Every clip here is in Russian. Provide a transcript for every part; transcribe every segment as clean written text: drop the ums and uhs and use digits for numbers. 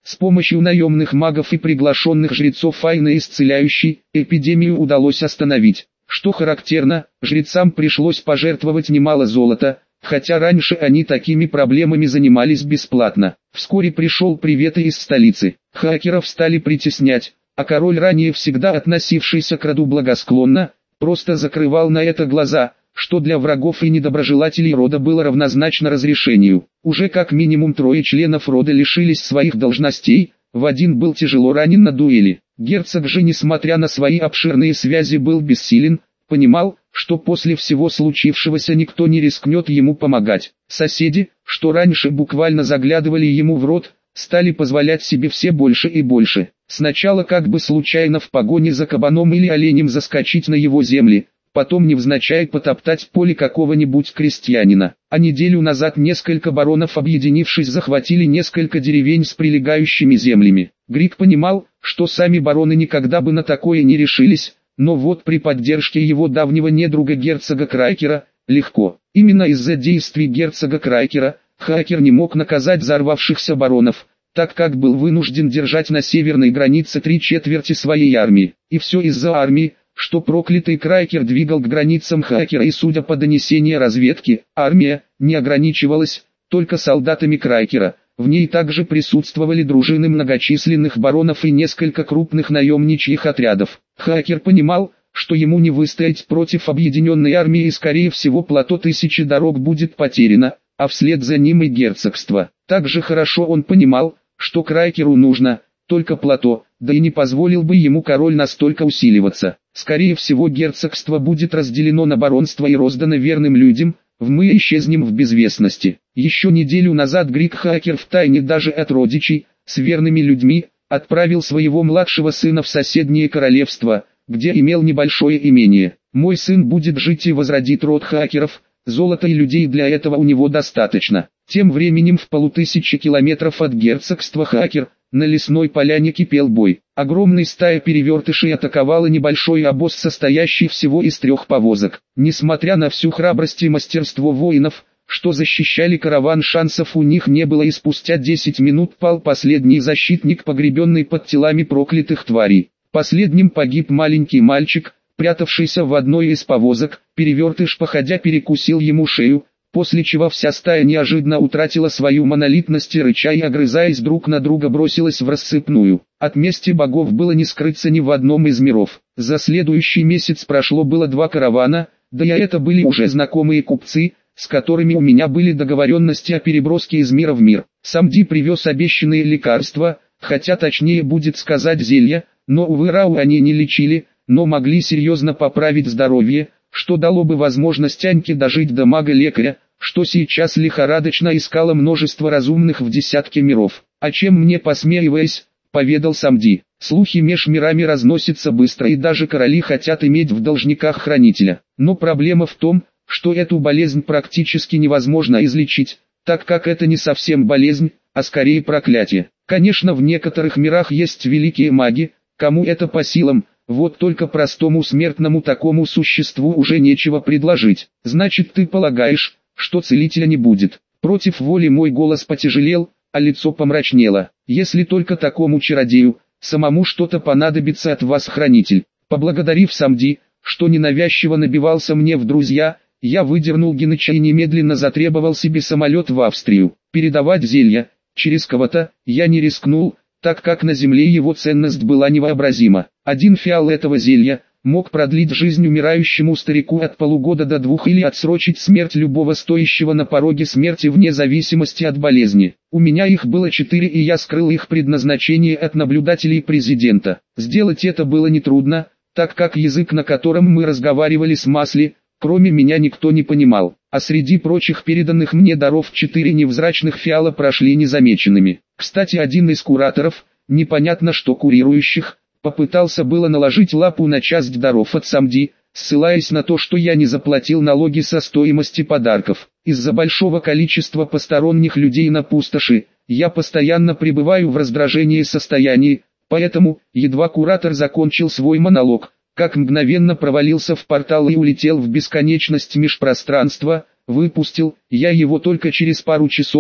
С помощью наемных магов и приглашенных жрецов Айны исцеляющей, эпидемию удалось остановить. Что характерно, жрецам пришлось пожертвовать немало золота, хотя раньше они такими проблемами занимались бесплатно. Вскоре пришел привет и из столицы. Хакеров стали притеснять, а король, ранее всегда относившийся к роду благосклонно, просто закрывал на это глаза, что для врагов и недоброжелателей рода было равнозначно разрешению. Уже как минимум 3 членов рода лишились своих должностей, в один был тяжело ранен на дуэли. Герцог же, несмотря на свои обширные связи, был бессилен, понимал, что после всего случившегося никто не рискнет ему помогать. Соседи, что раньше буквально заглядывали ему в рот, стали позволять себе все больше и больше. Сначала как бы случайно в погоне за кабаном или оленем заскочить на его земли, потом невзначай потоптать поле какого-нибудь крестьянина. А неделю назад несколько баронов, объединившись, захватили несколько деревень с прилегающими землями. Грик понимал, что сами бароны никогда бы на такое не решились, но вот при поддержке его давнего недруга герцога Крайкера, легко. Именно из-за действий герцога Крайкера, Хакер не мог наказать взорвавшихся баронов, так как был вынужден держать на северной границе 3/4 своей армии. И все из-за армии, что проклятый Крайкер двигал к границам Хакера, и судя по донесению разведки, армия не ограничивалась только солдатами Крайкера. В ней также присутствовали дружины многочисленных баронов и несколько крупных наемничьих отрядов. Хакер понимал, что ему не выстоять против объединенной армии, и скорее всего плато Тысячи Дорог будет потеряно, а вслед за ним и герцогство. Также хорошо он понимал, что Крайкеру нужно только плато, да и не позволил бы ему король настолько усиливаться. Скорее всего герцогство будет разделено на баронство и роздано верным людям, мы исчезнем в безвестности. Еще неделю назад Грик Хакер втайне даже от родичей, с верными людьми, отправил своего младшего сына в соседнее королевство, где имел небольшое имение. «Мой сын будет жить и возродит род Хакеров, золота и людей для этого у него достаточно». Тем временем в 1500 километров от герцогства Хакер, на лесной поляне кипел бой. Огромная стая перевертышей атаковала небольшой обоз, состоящий всего из 3 повозок. Несмотря на всю храбрость и мастерство воинов, что защищали караван, шансов у них не было, и спустя 10 минут пал последний защитник, погребенный под телами проклятых тварей. Последним погиб маленький мальчик, прятавшийся в одной из повозок. Перевертыш, походя, перекусил ему шею, после чего вся стая неожиданно утратила свою монолитность и, рыча и огрызаясь друг на друга, бросилась в рассыпную. От мести богов было не скрыться ни в одном из миров. За следующий месяц прошло было 2 каравана, да и это были уже знакомые купцы, с которыми у меня были договоренности о переброске из мира в мир. Самди привез обещанные лекарства, хотя точнее будет сказать зелья, но увы, Рау они не лечили, но могли серьезно поправить здоровье, что дало бы возможность Аньке дожить до мага-лекаря, что сейчас лихорадочно искало множество разумных в десятке миров. «А чем мне, посмеиваясь, поведал Самди, слухи меж мирами разносятся быстро, и даже короли хотят иметь в должниках хранителя. Но проблема в том, что эту болезнь практически невозможно излечить, так как это не совсем болезнь, а скорее проклятие. Конечно, в некоторых мирах есть великие маги, кому это по силам, вот только простому смертному такому существу уже нечего предложить. Значит, ты полагаешь, что целителя не будет?» Против воли мой голос потяжелел, а лицо помрачнело. «Если только такому чародею, самому что-то понадобится от вас, хранитель». Поблагодарив Самди, что ненавязчиво набивался мне в друзья, я выдернул Геныча и немедленно затребовал себе самолет в Австрию. Передавать зелья через кого-то я не рискнул, так как на земле его ценность была невообразима. 1 фиал этого зелья мог продлить жизнь умирающему старику от полугода до 2 или отсрочить смерть любого стоящего на пороге смерти вне зависимости от болезни. У меня их было 4, и я скрыл их предназначение от наблюдателей президента. Сделать это было нетрудно, так как язык, на котором мы разговаривали с Масли, кроме меня никто не понимал. А среди прочих переданных мне даров 4 невзрачных фиала прошли незамеченными. Кстати, один из кураторов, непонятно что курирующих, попытался было наложить лапу на часть даров от Самди, ссылаясь на то, что я не заплатил налоги со стоимости подарков. Из-за большого количества посторонних людей на пустоши, я постоянно пребываю в раздражении состоянии, поэтому, едва куратор закончил свой монолог, как мгновенно провалился в портал и улетел в бесконечность межпространства, выпустил я его только через пару часов,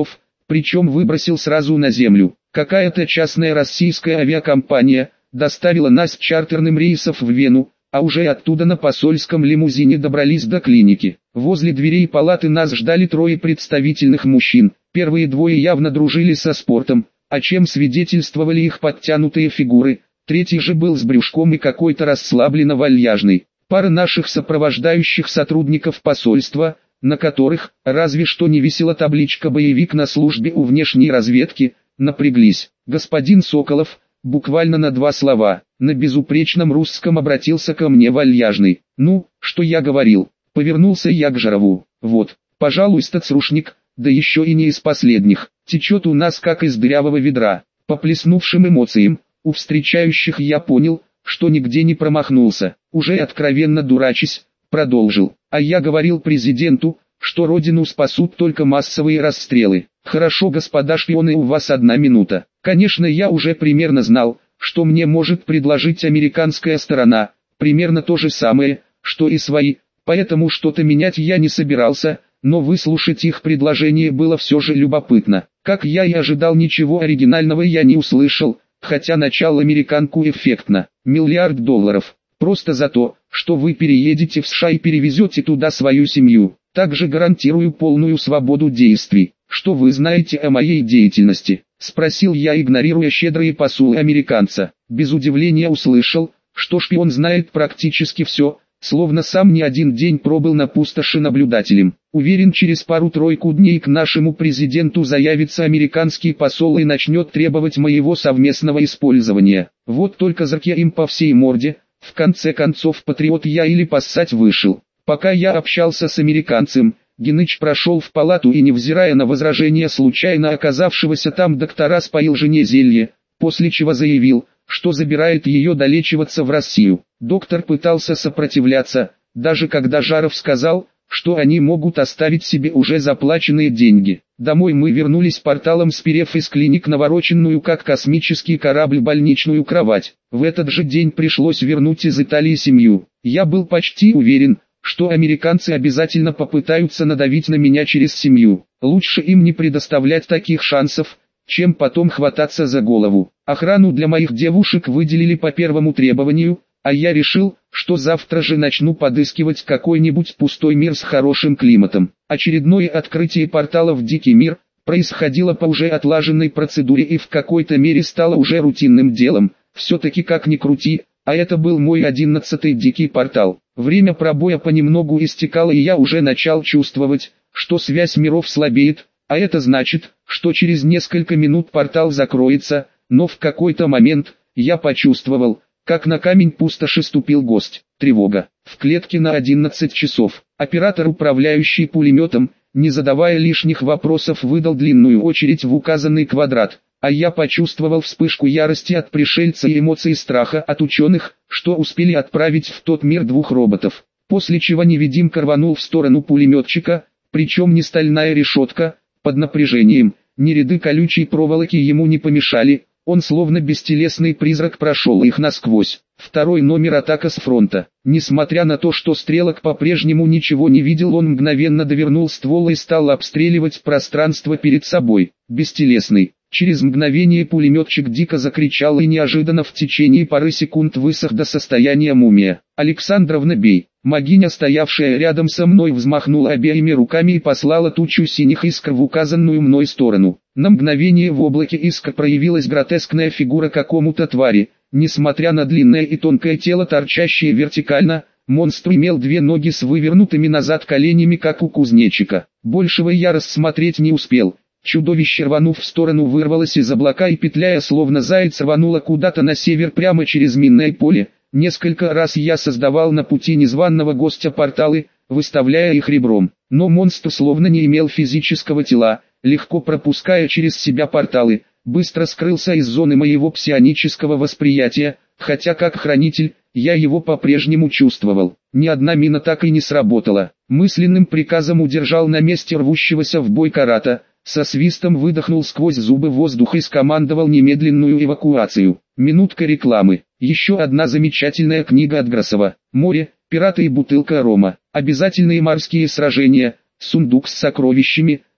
причем выбросил сразу на землю. Какая-то частная российская авиакомпания доставила нас чартерным рейсом в Вену, а уже оттуда на посольском лимузине добрались до клиники. Возле дверей палаты нас ждали трое представительных мужчин. Первые двое явно дружили со спортом, о чем свидетельствовали их подтянутые фигуры. Третий же был с брюшком и какой-то расслабленно-вальяжный. Пара наших сопровождающих сотрудников посольства, на которых, разве что не висела табличка «Боевик на службе у внешней разведки», напряглись. Господин Соколов, буквально на 2 слова, на безупречном русском обратился ко мне вальяжный. «Ну, что я говорил?» Повернулся я к Жарову. «Вот, пожалуй, стацрушник, да еще и не из последних, течет у нас как из дырявого ведра». По плеснувшим эмоциям, у встречающих я понял, что нигде не промахнулся. Уже откровенно дурачись, продолжил. «А я говорил президенту, что родину спасут только массовые расстрелы». «Хорошо, господа шпионы, у вас 1 минута». Конечно, я уже примерно знал, что мне может предложить американская сторона, примерно то же самое, что и свои, поэтому что-то менять я не собирался, но выслушать их предложение было все же любопытно. Как я и ожидал, ничего оригинального я не услышал, хотя начал американку эффектно. $1 миллиард. Просто за то, что вы переедете в США и перевезете туда свою семью. Также гарантирую полную свободу действий. Что вы знаете о моей деятельности? Спросил я, игнорируя щедрые посулы американца. Без удивления услышал, что шпион знает практически все, словно сам не один день пробыл на пустоши наблюдателем. Уверен, через пару-тройку дней к нашему президенту заявится американский посол и начнет требовать моего совместного использования. Вот только зарки им по всей морде, в конце концов патриот я или поссать вышел. Пока я общался с американцем, Геныч прошел в палату и, невзирая на возражения случайно оказавшегося там доктора, споил жене зелье, после чего заявил, что забирает ее долечиваться в Россию. Доктор пытался сопротивляться, даже когда Жаров сказал, что они могут оставить себе уже заплаченные деньги. Домой мы вернулись порталом, сперев из клиник навороченную как космический корабль больничную кровать. В этот же день пришлось вернуть из Италии семью. Я был почти уверен, что американцы обязательно попытаются надавить на меня через семью. Лучше им не предоставлять таких шансов, чем потом хвататься за голову. Охрану для моих девушек выделили по первому требованию, а я решил, что завтра же начну подыскивать какой-нибудь пустой мир с хорошим климатом. Очередное открытие портала в дикий мир происходило по уже отлаженной процедуре и в какой-то мере стало уже рутинным делом. Все-таки как ни крути, а это был мой 11-й дикий портал. Время пробоя понемногу истекало, и я уже начал чувствовать, что связь миров слабеет, а это значит, что через несколько минут портал закроется, но в какой-то момент я почувствовал, как на камень пустоши ступил гость. Тревога. В клетке на 11 часов. Оператор, управляющий пулеметом, не задавая лишних вопросов, выдал длинную очередь в указанный квадрат, а я почувствовал вспышку ярости от пришельца и эмоции страха от ученых, что успели отправить в тот мир 2 роботов. После чего невидимка рванул в сторону пулеметчика, причем ни стальная решетка, под напряжением, ни ряды колючей проволоки ему не помешали. Он словно бестелесный призрак прошел их насквозь. 2-й номер, атака с фронта. Несмотря на то, что стрелок по-прежнему ничего не видел, он мгновенно довернул ствол и стал обстреливать пространство перед собой. Бестелесный. Через мгновение пулеметчик дико закричал и неожиданно в течение пары секунд высох до состояния мумия. «Александровна, бей!» Магиня, стоявшая рядом со мной, взмахнула обеими руками и послала тучу синих искр в указанную мной сторону. На мгновение в облаке искр проявилась гротескная фигура какому-то твари. Несмотря на длинное и тонкое тело, торчащее вертикально, монстр имел 2 ноги с вывернутыми назад коленями, как у кузнечика. Большего я рассмотреть не успел. Чудовище, рванув в сторону, вырвалось из облака и, петляя словно заяц, рвануло куда-то на север прямо через минное поле. Несколько раз я создавал на пути незваного гостя порталы, выставляя их ребром. Но монстр словно не имел физического тела, легко пропуская через себя порталы, быстро скрылся из зоны моего псионического восприятия, хотя как хранитель, я его по-прежнему чувствовал. Ни одна мина так и не сработала. Мысленным приказом удержал на месте рвущегося в бой карата, со свистом выдохнул сквозь зубы воздух и скомандовал немедленную эвакуацию. Минутка рекламы. Еще одна замечательная книга от Гросова. «Море, пираты и бутылка рома». Обязательные морские сражения, сундук с сокровищами,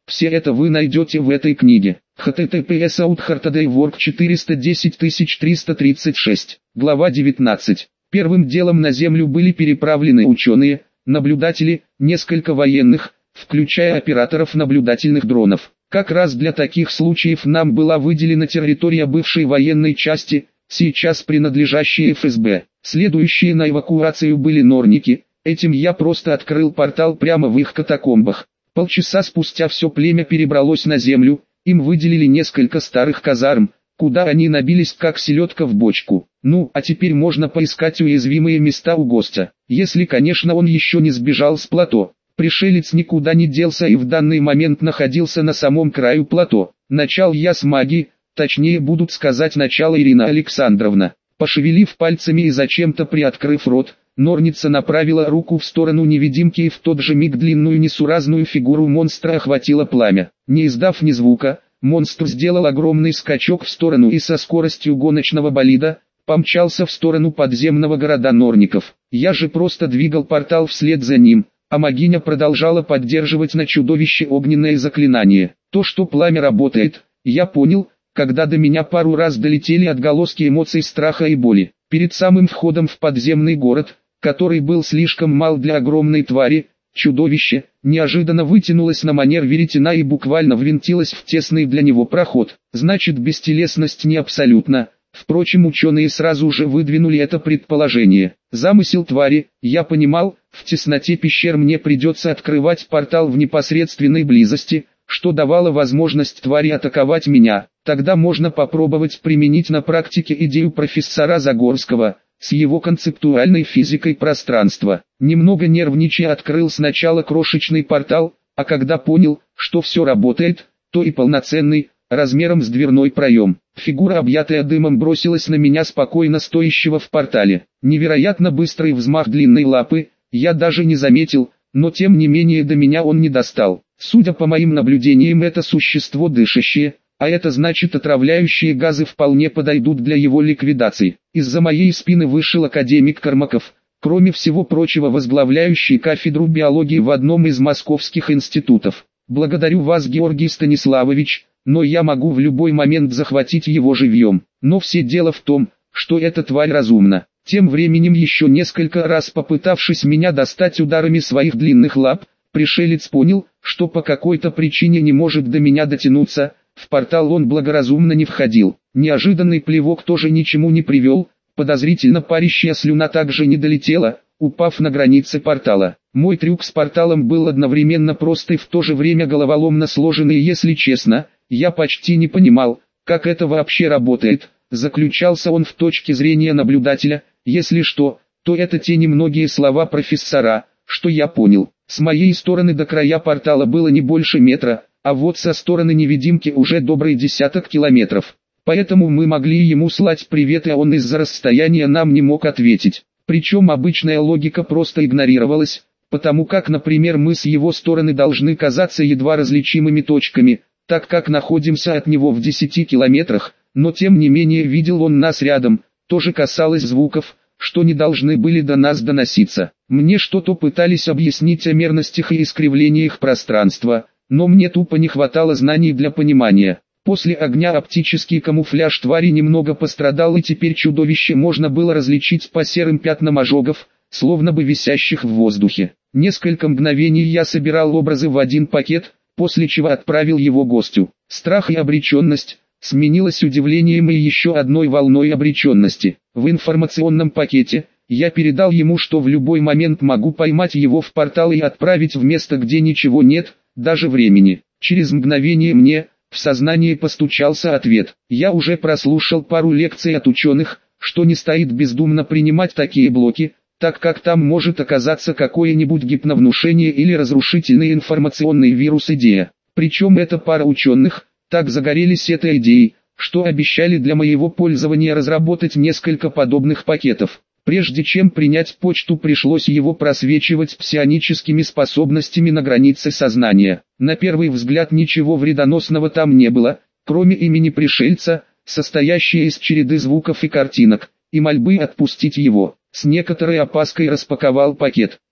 Все это вы найдете в этой книге. https authartodaywork 410336. Глава 19. Первым делом на Землю были переправлены ученые, наблюдатели, несколько военных, включая операторов наблюдательных дронов. Как раз для таких случаев нам была выделена территория бывшей военной части, сейчас принадлежащей ФСБ. Следующие на эвакуацию были норники, этим я просто открыл портал прямо в их катакомбах. Полчаса спустя все племя перебралось на Землю, им выделили несколько старых казарм, куда они набились как селедка в бочку. Ну, а теперь можно поискать уязвимые места у гостя, если, конечно, он еще не сбежал с плато. Пришелец никуда не делся и в данный момент находился на самом краю плато. Начал я с магии, точнее будут сказать начало Ирина Александровна. Пошевелив пальцами и зачем-то приоткрыв рот, Норница направила руку в сторону невидимки и в тот же миг длинную несуразную фигуру монстра охватило пламя. Не издав ни звука, монстр сделал огромный скачок в сторону и со скоростью гоночного болида помчался в сторону подземного города Норников. Я же просто двигал портал вслед за ним, а магиня продолжала поддерживать на чудовище огненное заклинание. То, что пламя работает, я понял, когда до меня пару раз долетели отголоски эмоций страха и боли. Перед самым входом в подземный город, который был слишком мал для огромной твари, чудовище неожиданно вытянулось на манер веретена и буквально ввинтилось в тесный для него проход. Значит, бестелесность не абсолютна. Впрочем, ученые сразу же выдвинули это предположение. Замысел твари, я понимал, в тесноте пещер мне придется открывать портал в непосредственной близости, что давало возможность твари атаковать меня. Тогда можно попробовать применить на практике идею профессора Загорского, с его концептуальной физикой пространства. Немного нервничая открыл сначала крошечный портал, а когда понял, что все работает, то и полноценный, размером с дверной проем. Фигура, объятая дымом, бросилась на меня спокойно стоящего в портале. Невероятно быстрый взмах длинной лапы, я даже не заметил, но тем не менее до меня он не достал. Судя по моим наблюдениям, это существо дышащее, а это значит, отравляющие газы вполне подойдут для его ликвидации. Из-за моей спины вышел академик Кармаков, кроме всего прочего возглавляющий кафедру биологии в одном из московских институтов. Благодарю вас, Георгий Станиславович, но я могу в любой момент захватить его живьем. Но все дело в том, что эта тварь разумна. Тем временем, еще несколько раз попытавшись меня достать ударами своих длинных лап, пришелец понял, что по какой-то причине не может до меня дотянуться. В портал он благоразумно не входил. Неожиданный плевок тоже ничему не привел, подозрительно парящая слюна также не долетела, упав на границе портала. Мой трюк с порталом был одновременно прост и в то же время головоломно сложенный, и, если честно, я почти не понимал, как это вообще работает. Заключался он в точке зрения наблюдателя, если что, то это те немногие слова профессора, что я понял. С моей стороны до края портала было не больше метра, а вот со стороны невидимки уже добрый десяток километров. Поэтому мы могли ему слать привет, а он из-за расстояния нам не мог ответить. Причем обычная логика просто игнорировалась, потому как, например, мы с его стороны должны казаться едва различимыми точками, так как находимся от него в 10 километрах, но тем не менее видел он нас рядом. То же касалось звуков, что не должны были до нас доноситься. Мне что-то пытались объяснить о мерностях и искривлениях пространства, но мне тупо не хватало знаний для понимания. После огня оптический камуфляж твари немного пострадал, и теперь чудовище можно было различить по серым пятнам ожогов, словно бы висящих в воздухе. Несколько мгновений я собирал образы в один пакет, после чего отправил его гостю. Страх и обреченность сменилось удивлением и еще одной волной обреченности. В информационном пакете я передал ему, что в любой момент могу поймать его в портал и отправить в место, где ничего нет, даже времени. Через мгновение мне в сознание постучался ответ. Я уже прослушал пару лекций от ученых, что не стоит бездумно принимать такие блоки, так как там может оказаться какое-нибудь гипновнушение или разрушительный информационный вирус идея. Причем эта пара ученых так загорелись этой идеей, что обещали для моего пользования разработать несколько подобных пакетов. Прежде чем принять почту, пришлось его просвечивать псионическими способностями на границе сознания. На первый взгляд ничего вредоносного там не было, кроме имени пришельца, состоящее из череды звуков и картинок, и мольбы отпустить его. С некоторой опаской распаковал пакет.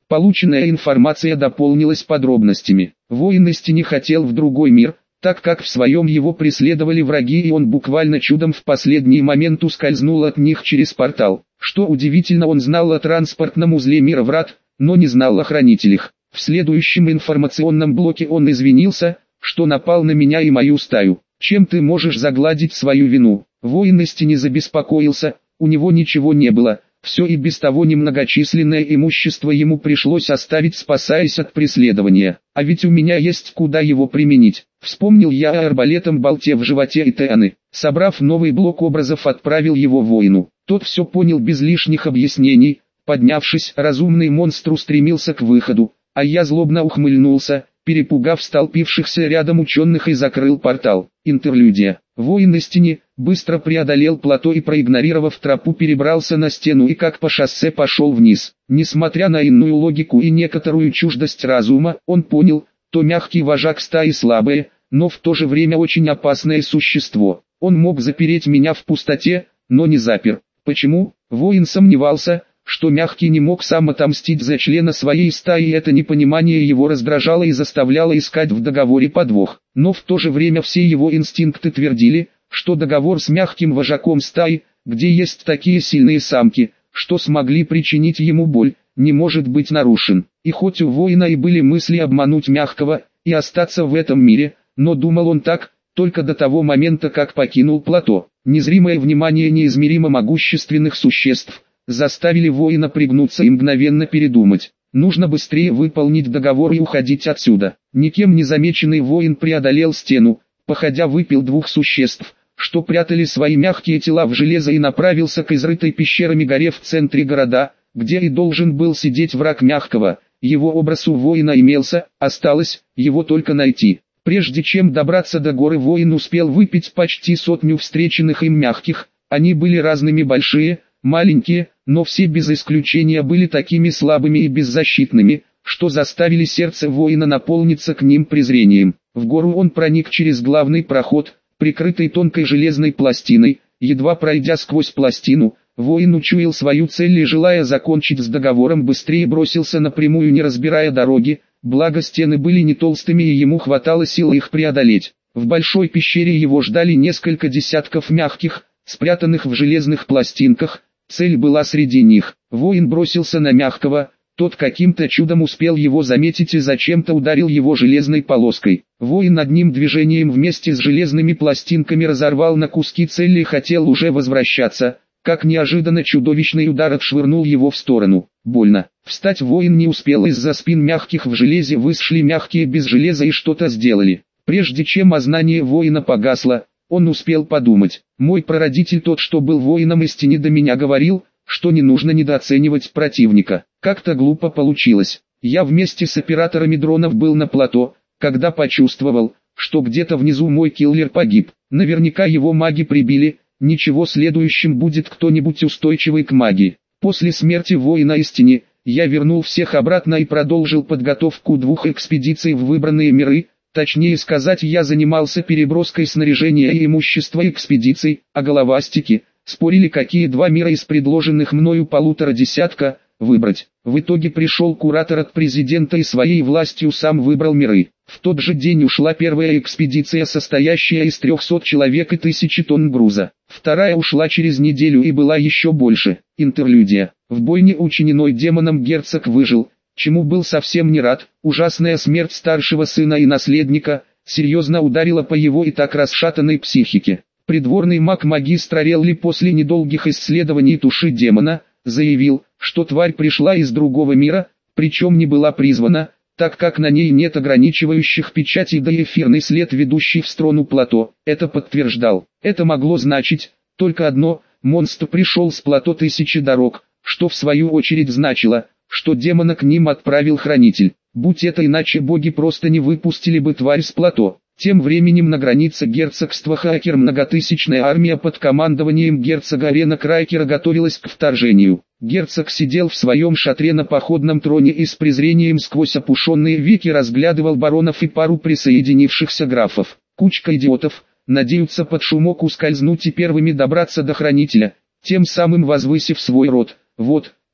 Полученная информация дополнилась подробностями. Воин из тени хотел в другой мир, так как в своем его преследовали враги, и он буквально чудом в последний момент ускользнул от них через портал. Что удивительно, он знал о транспортном узле мира врат, но не знал о хранителях. В следующем информационном блоке он извинился, что напал на меня и мою стаю. Чем ты можешь загладить свою вину? Воин из тени забеспокоился, у него ничего не было. Все и без того немногочисленное имущество ему пришлось оставить, спасаясь от преследования. А ведь у меня есть куда его применить. Вспомнил я о арбалетом болте в животе Итеаны. Собрав новый блок образов, отправил его воину. Тот все понял без лишних объяснений. Поднявшись, разумный монстр устремился к выходу, а я злобно ухмыльнулся, перепугав столпившихся рядом ученых, и закрыл портал. Интерлюдия. Воин из тени быстро преодолел плато и, проигнорировав тропу, перебрался на стену и как по шоссе пошел вниз. Несмотря на иную логику и некоторую чуждость разума, он понял, то мягкий вожак стаи слабое, но в то же время очень опасное существо. Он мог запереть меня в пустоте, но не запер. Почему? Воин сомневался, что мягкий не мог сам отомстить за члена своей стаи, и это непонимание его раздражало и заставляло искать в договоре подвох. Но в то же время все его инстинкты твердили, что договор с мягким вожаком стаи, где есть такие сильные самки, что смогли причинить ему боль, не может быть нарушен. И хоть у воина и были мысли обмануть мягкого и остаться в этом мире, но думал он так только до того момента, как покинул плато. Незримое внимание неизмеримо могущественных существ заставили воина пригнуться и мгновенно передумать. Нужно быстрее выполнить договор и уходить отсюда. Никем не замеченный воин преодолел стену, походя выпил двух существ, что прятали свои мягкие тела в железо, и направился к изрытой пещерами горе в центре города, где и должен был сидеть враг мягкого. Его образ у воина имелся, осталось его только найти. Прежде чем добраться до горы, воин успел выпить почти 100 встреченных им мягких. Они были разными: большие, маленькие, но все без исключения были такими слабыми и беззащитными, что заставили сердце воина наполниться к ним презрением. В гору он проник через главный проход, прикрытый тонкой железной пластиной. Едва пройдя сквозь пластину, воин учуял свою цель и, желая закончить с договором, быстрее бросился напрямую, не разбирая дороги, благо стены были не толстыми и ему хватало сил их преодолеть. В большой пещере его ждали несколько десятков мягких, спрятанных в железных пластинках. Цель была среди них. Воин бросился на мягкого, тот каким-то чудом успел его заметить и зачем-то ударил его железной полоской. Воин одним движением вместе с железными пластинками разорвал на куски цель и хотел уже возвращаться, как неожиданно чудовищный удар отшвырнул его в сторону. Больно. Встать воин не успел, из-за спин мягких в железе вышли мягкие без железа и что-то сделали. Прежде чем ознание воина погасло, он успел подумать: мой прародитель, тот, что был воином из тени до меня, говорил, что не нужно недооценивать противника. Как-то глупо получилось. Я вместе с операторами дронов был на плато, когда почувствовал, что где-то внизу мой киллер погиб. Наверняка его маги прибили. Ничего, следующим будет кто-нибудь устойчивый к магии. После смерти воина из тени, я вернул всех обратно и продолжил подготовку 2 экспедиций в выбранные миры. Точнее сказать, я занимался переброской снаряжения и имущества экспедиций, а головастики спорили, какие 2 мира из предложенных мною 1,5 десятка выбрать. В итоге пришел куратор от президента и своей властью сам выбрал миры. В тот же день ушла первая экспедиция, состоящая из 300 человек и 1000 тонн груза. Вторая ушла через неделю и была еще больше. Интерлюдия. В бойне, учиненной демоном, герцог выжил, чему был совсем не рад. Ужасная смерть старшего сына и наследника серьезно ударила по его и так расшатанной психике. Придворный маг-магистр Орелли после недолгих исследований души демона заявил, что тварь пришла из другого мира, причем не была призвана, так как на ней нет ограничивающих печатей, да и эфирный след, ведущий в сторону плато, это подтверждал. Это могло значить только одно: монстр пришел с плато 1000 дорог, что в свою очередь значило, что демона к ним отправил хранитель. Будь это иначе, боги просто не выпустили бы тварь с плато. Тем временем на границе герцогства Хакер многотысячная армия под командованием герцога Рена Крайкера готовилась к вторжению. Герцог сидел в своем шатре на походном троне и с презрением сквозь опушенные веки разглядывал баронов и пару присоединившихся графов. Кучка идиотов надеются под шумок ускользнуть и первыми добраться до хранителя, тем самым возвысив свой род. Вот,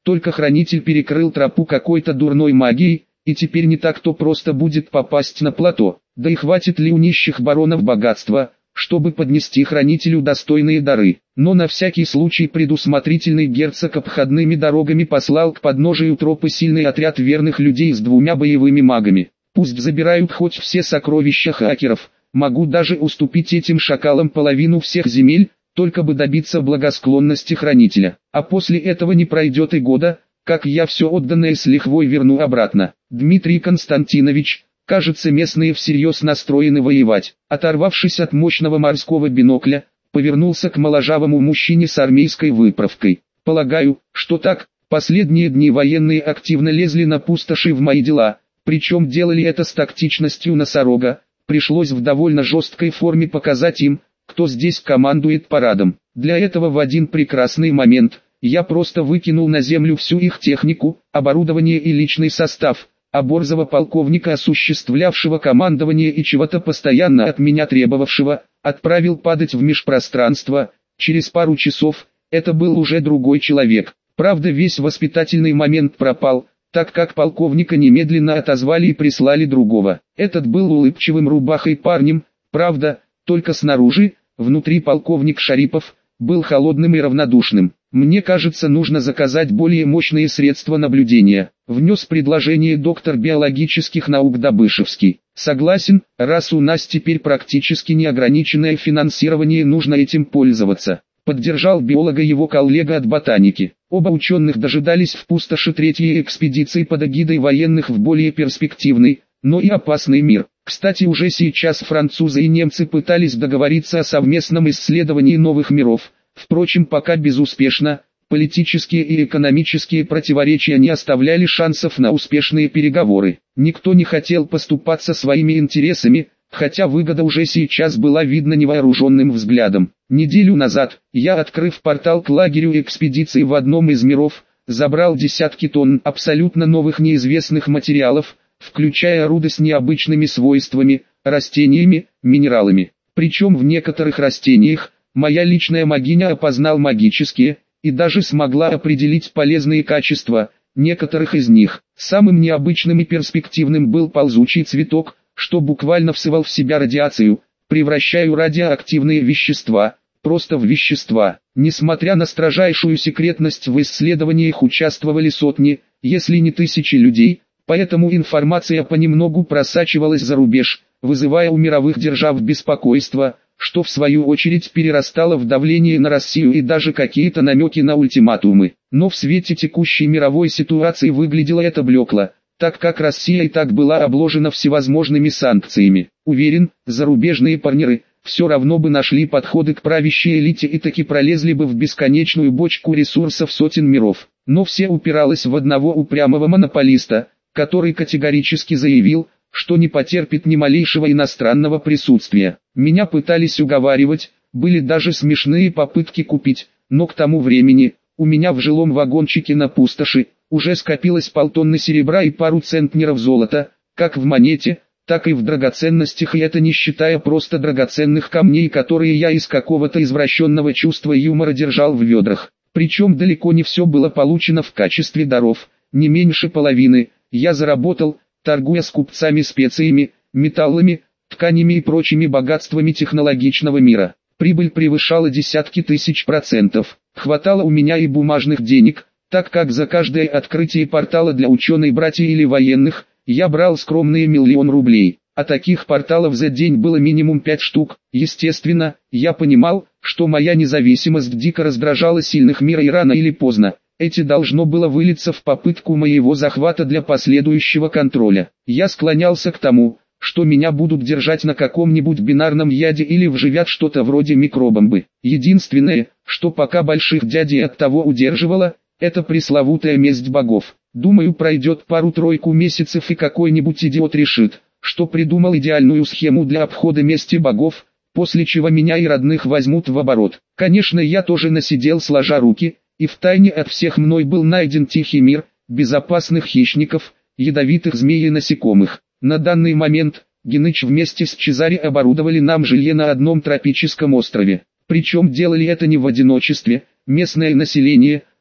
только хранитель перекрыл тропу какой-то дурной магией, и теперь не так-то просто будет попасть на плато. Да и хватит ли у нищих баронов богатства, чтобы поднести хранителю достойные дары. Но на всякий случай предусмотрительный герцог обходными дорогами послал к подножию тропы сильный отряд верных людей с 2 боевыми магами. Пусть забирают хоть все сокровища хакеров, могу даже уступить этим шакалам половину всех земель, только бы добиться благосклонности хранителя. А после этого не пройдет и года, как я все отданное с лихвой верну обратно. Дмитрий Константинович, кажется, местные всерьез настроены воевать. Оторвавшись от мощного морского бинокля, повернулся к моложавому мужчине с армейской выправкой. Полагаю, что так. Последние дни военные активно лезли на пустоши в мои дела, причем делали это с тактичностью носорога. Пришлось в довольно жесткой форме показать им, кто здесь командует парадом. Для этого в один прекрасный момент я просто выкинул на землю всю их технику, оборудование и личный состав, а борзого полковника, осуществлявшего командование и чего-то постоянно от меня требовавшего, отправил падать в межпространство. Через пару часов это был уже другой человек. Правда, весь воспитательный момент пропал, так как полковника немедленно отозвали и прислали другого. Этот был улыбчивым рубахой парнем, правда, только снаружи. Внутри полковник Шарипов был холодным и равнодушным. Мне кажется, нужно заказать более мощные средства наблюдения. Внес предложение доктор биологических наук Добышевский. Согласен, раз у нас теперь практически неограниченное финансирование, нужно этим пользоваться. Поддержал биолога его коллега от ботаники. Оба ученых дожидались в пустоши третьей экспедиции под эгидой военных в более перспективный, но и опасный мир. Кстати, уже сейчас французы и немцы пытались договориться о совместном исследовании новых миров. Впрочем, пока безуспешно. Политические и экономические противоречия не оставляли шансов на успешные переговоры. Никто не хотел поступаться своими интересами, хотя выгода уже сейчас была видна невооруженным взглядом. Неделю назад, я, открыв портал к лагерю экспедиции в одном из миров, забрал десятки тонн абсолютно новых неизвестных материалов, включая руды с необычными свойствами, растениями, минералами. Причем в некоторых растениях моя личная магиня опознал магические, и даже смогла определить полезные качества некоторых из них. Самым необычным и перспективным был ползучий цветок, что буквально всывал в себя радиацию, превращая радиоактивные вещества просто в вещества. Несмотря на строжайшую секретность, в исследованиях участвовали сотни, если не тысячи людей, поэтому информация понемногу просачивалась за рубеж, вызывая у мировых держав беспокойство, что в свою очередь перерастало в давление на Россию и даже какие-то намеки на ультиматумы. Но в свете текущей мировой ситуации выглядело это блекло, так как Россия и так была обложена всевозможными санкциями. Уверен, зарубежные партнеры все равно бы нашли подходы к правящей элите и таки пролезли бы в бесконечную бочку ресурсов сотен миров. Но все упиралось в одного упрямого монополиста, который категорически заявил, что не потерпит ни малейшего иностранного присутствия. Меня пытались уговаривать, были даже смешные попытки купить, но к тому времени, у меня в жилом вагончике на пустоши, уже скопилось полтонны серебра и пару центнеров золота, как в монете, так и в драгоценностях, и это не считая просто драгоценных камней, которые я из какого-то извращенного чувства юмора держал в ведрах. Причем далеко не все было получено в качестве даров, не меньше половины я заработал, торгуя с купцами специями, металлами, тканями и прочими богатствами технологичного мира. Прибыль превышала десятки тысяч процентов. Хватало у меня и бумажных денег, так как за каждое открытие портала для ученых-братьев или военных, я брал скромные 1 000 000 рублей. А таких порталов за день было минимум 5 штук. Естественно, я понимал, что моя независимость дико раздражала сильных мира, и рано или поздно эти должно было вылиться в попытку моего захвата для последующего контроля. Я склонялся к тому, что меня будут держать на каком-нибудь бинарном яде или вживят что-то вроде микробомбы. Единственное, что пока больших дядей от того удерживало, это пресловутая месть богов. Думаю, пройдет пару-тройку месяцев и какой-нибудь идиот решит, что придумал идеальную схему для обхода мести богов, после чего меня и родных возьмут в оборот. Конечно, я тоже насидел сложа руки, и втайне от всех мной был найден тихий мир, безопасных хищников, ядовитых змей и насекомых. На данный момент, Геныч вместе с Чезаре оборудовали нам жилье на одном тропическом острове. Причем делали это не в одиночестве, местное население,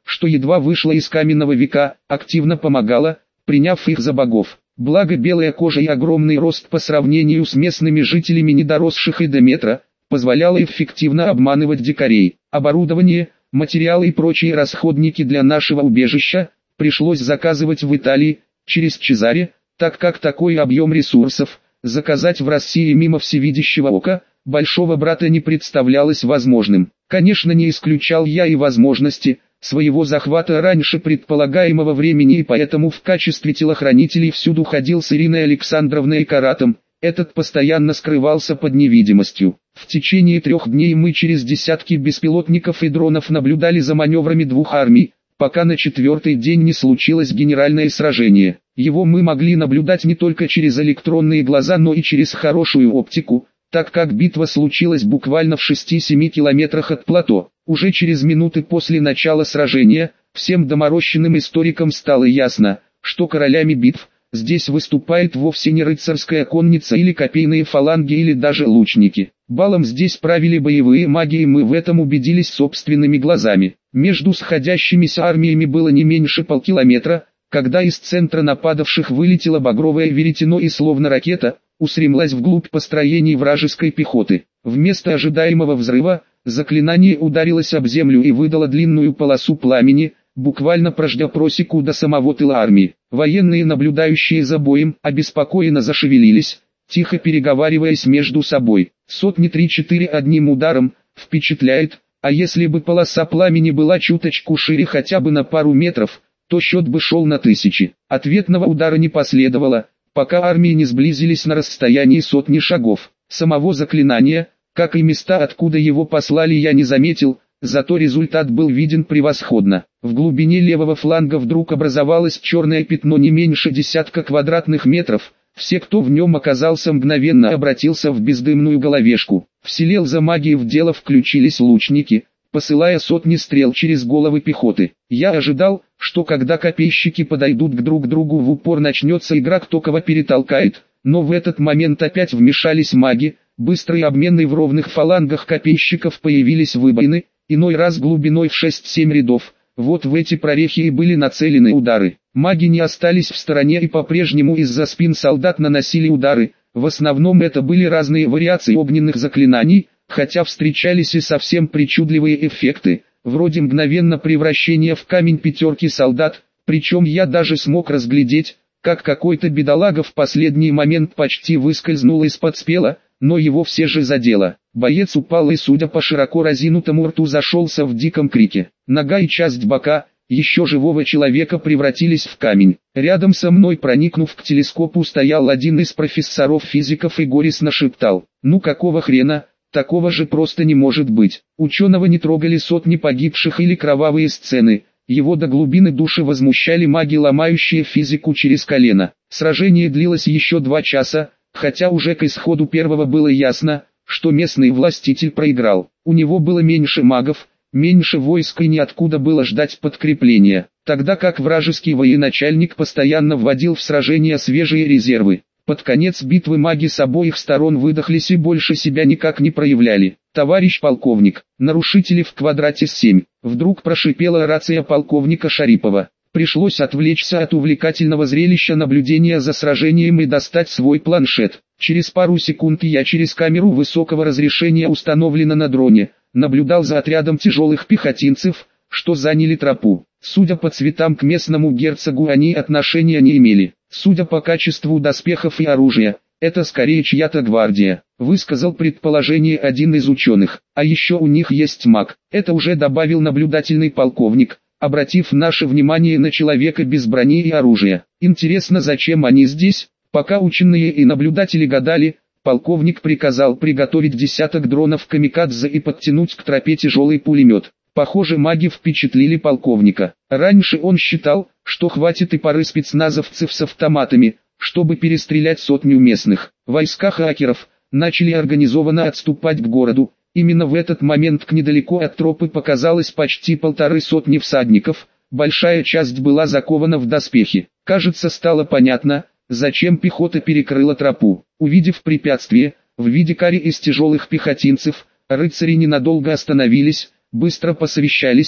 что едва вышла из каменного века, активно помогала, приняв их за богов. Благо белая кожа и огромный рост по сравнению с местными жителями, не доросших и до метра, позволяла эффективно обманывать дикарей. Оборудование, материалы и прочие расходники для нашего убежища пришлось заказывать в Италии, через Чезаре, так как такой объем ресурсов заказать в России мимо всевидящего ока большого брата не представлялось возможным. Конечно, не исключал я и возможности своего захвата раньше предполагаемого времени, и поэтому в качестве телохранителей всюду ходил с Ириной Александровной и Каратом. Этот постоянно скрывался под невидимостью. В течение 3 дней мы через десятки беспилотников и дронов наблюдали за маневрами двух армий, пока на 4-й день не случилось генеральное сражение. Его мы могли наблюдать не только через электронные глаза, но и через хорошую оптику, так как битва случилась буквально в 6-7 километрах от плато. Уже через минуты после начала сражения, всем доморощенным историкам стало ясно, что королями битв здесь выступает вовсе не рыцарская конница или копейные фаланги или даже лучники. Балом здесь правили боевые маги, и мы в этом убедились собственными глазами. Между сходящимися армиями было не меньше полкилометра, когда из центра нападавших вылетело багровое веретено и словно ракета устремилась вглубь построений вражеской пехоты. Вместо ожидаемого взрыва, заклинание ударилось об землю и выдало длинную полосу пламени, буквально прождя просеку до самого тыла армии. Военные, наблюдающие за боем, обеспокоенно зашевелились, тихо переговариваясь между собой. Сотни 3-4 одним ударом, впечатляет, а если бы полоса пламени была чуточку шире хотя бы на пару метров, то счет бы шел на тысячи. Ответного удара не последовало, пока армии не сблизились на расстоянии сотни шагов. Самого заклинания, как и места, откуда его послали, я не заметил, зато результат был виден превосходно. В глубине левого фланга вдруг образовалось черное пятно не меньше десятка квадратных метров. Все, кто в нем оказался, мгновенно обратился в бездымную головешку. В селе за магией в дело включились лучники, посылая сотни стрел через головы пехоты. Я ожидал, что когда копейщики подойдут друг к другу, в упор начнется игра, кто кого перетолкает, но в этот момент опять вмешались маги. Быстрые обмены в ровных фалангах копейщиков появились выбоины, иной раз глубиной в 6-7 рядов. Вот в эти прорехи и были нацелены удары. Маги не остались в стороне и по-прежнему из-за спин солдат наносили удары. В основном это были разные вариации огненных заклинаний, хотя встречались и совсем причудливые эффекты, вроде мгновенно превращения в камень пятерки солдат, причем я даже смог разглядеть, как какой-то бедолага в последний момент почти выскользнул из-под спела, но его все же задело. Боец упал и, судя по широко разинутому рту, зашелся в диком крике. Нога и часть бока еще живого человека превратились в камень. Рядом со мной, проникнув к телескопу, стоял один из профессоров-физиков и горестно шептал: «Ну какого хрена? Такого же просто не может быть». Ученого не трогали сотни погибших или кровавые сцены. Его до глубины души возмущали маги, ломающие физику через колено. Сражение длилось еще 2 часа, хотя уже к исходу первого было ясно, что местный властитель проиграл. У него было меньше магов, меньше войск и неоткуда было ждать подкрепления, тогда как вражеский военачальник постоянно вводил в сражения свежие резервы. Под конец битвы маги с обоих сторон выдохлись и больше себя никак не проявляли. «Товарищ полковник, нарушители в квадрате 7», вдруг прошипела рация полковника Шарипова. Пришлось отвлечься от увлекательного зрелища наблюдения за сражением и достать свой планшет. Через пару секунд я через камеру высокого разрешения, установленную на дроне, наблюдал за отрядом тяжелых пехотинцев, что заняли тропу. Судя по цветам, к местному герцогу они отношения не имели. Судя по качеству доспехов и оружия, это скорее чья-то гвардия, высказал предположение один из ученых. А еще у них есть маг. Это уже добавил наблюдательный полковник, обратив наше внимание на человека без брони и оружия. Интересно, зачем они здесь? Пока ученые и наблюдатели гадали, полковник приказал приготовить десяток дронов камикадзе и подтянуть к тропе тяжелый пулемет. Похоже, маги впечатлили полковника. Раньше он считал, что хватит и пары спецназовцев с автоматами, чтобы перестрелять сотню местных. Войска хакеров начали организованно отступать к городу. Именно в этот момент к недалеко от тропы показалось почти 150 всадников. Большая часть была закована в доспехи. Кажется, стало понятно, зачем пехота перекрыла тропу. Увидев препятствие, в виде кари из тяжелых пехотинцев, рыцари ненадолго остановились, быстро посовещались,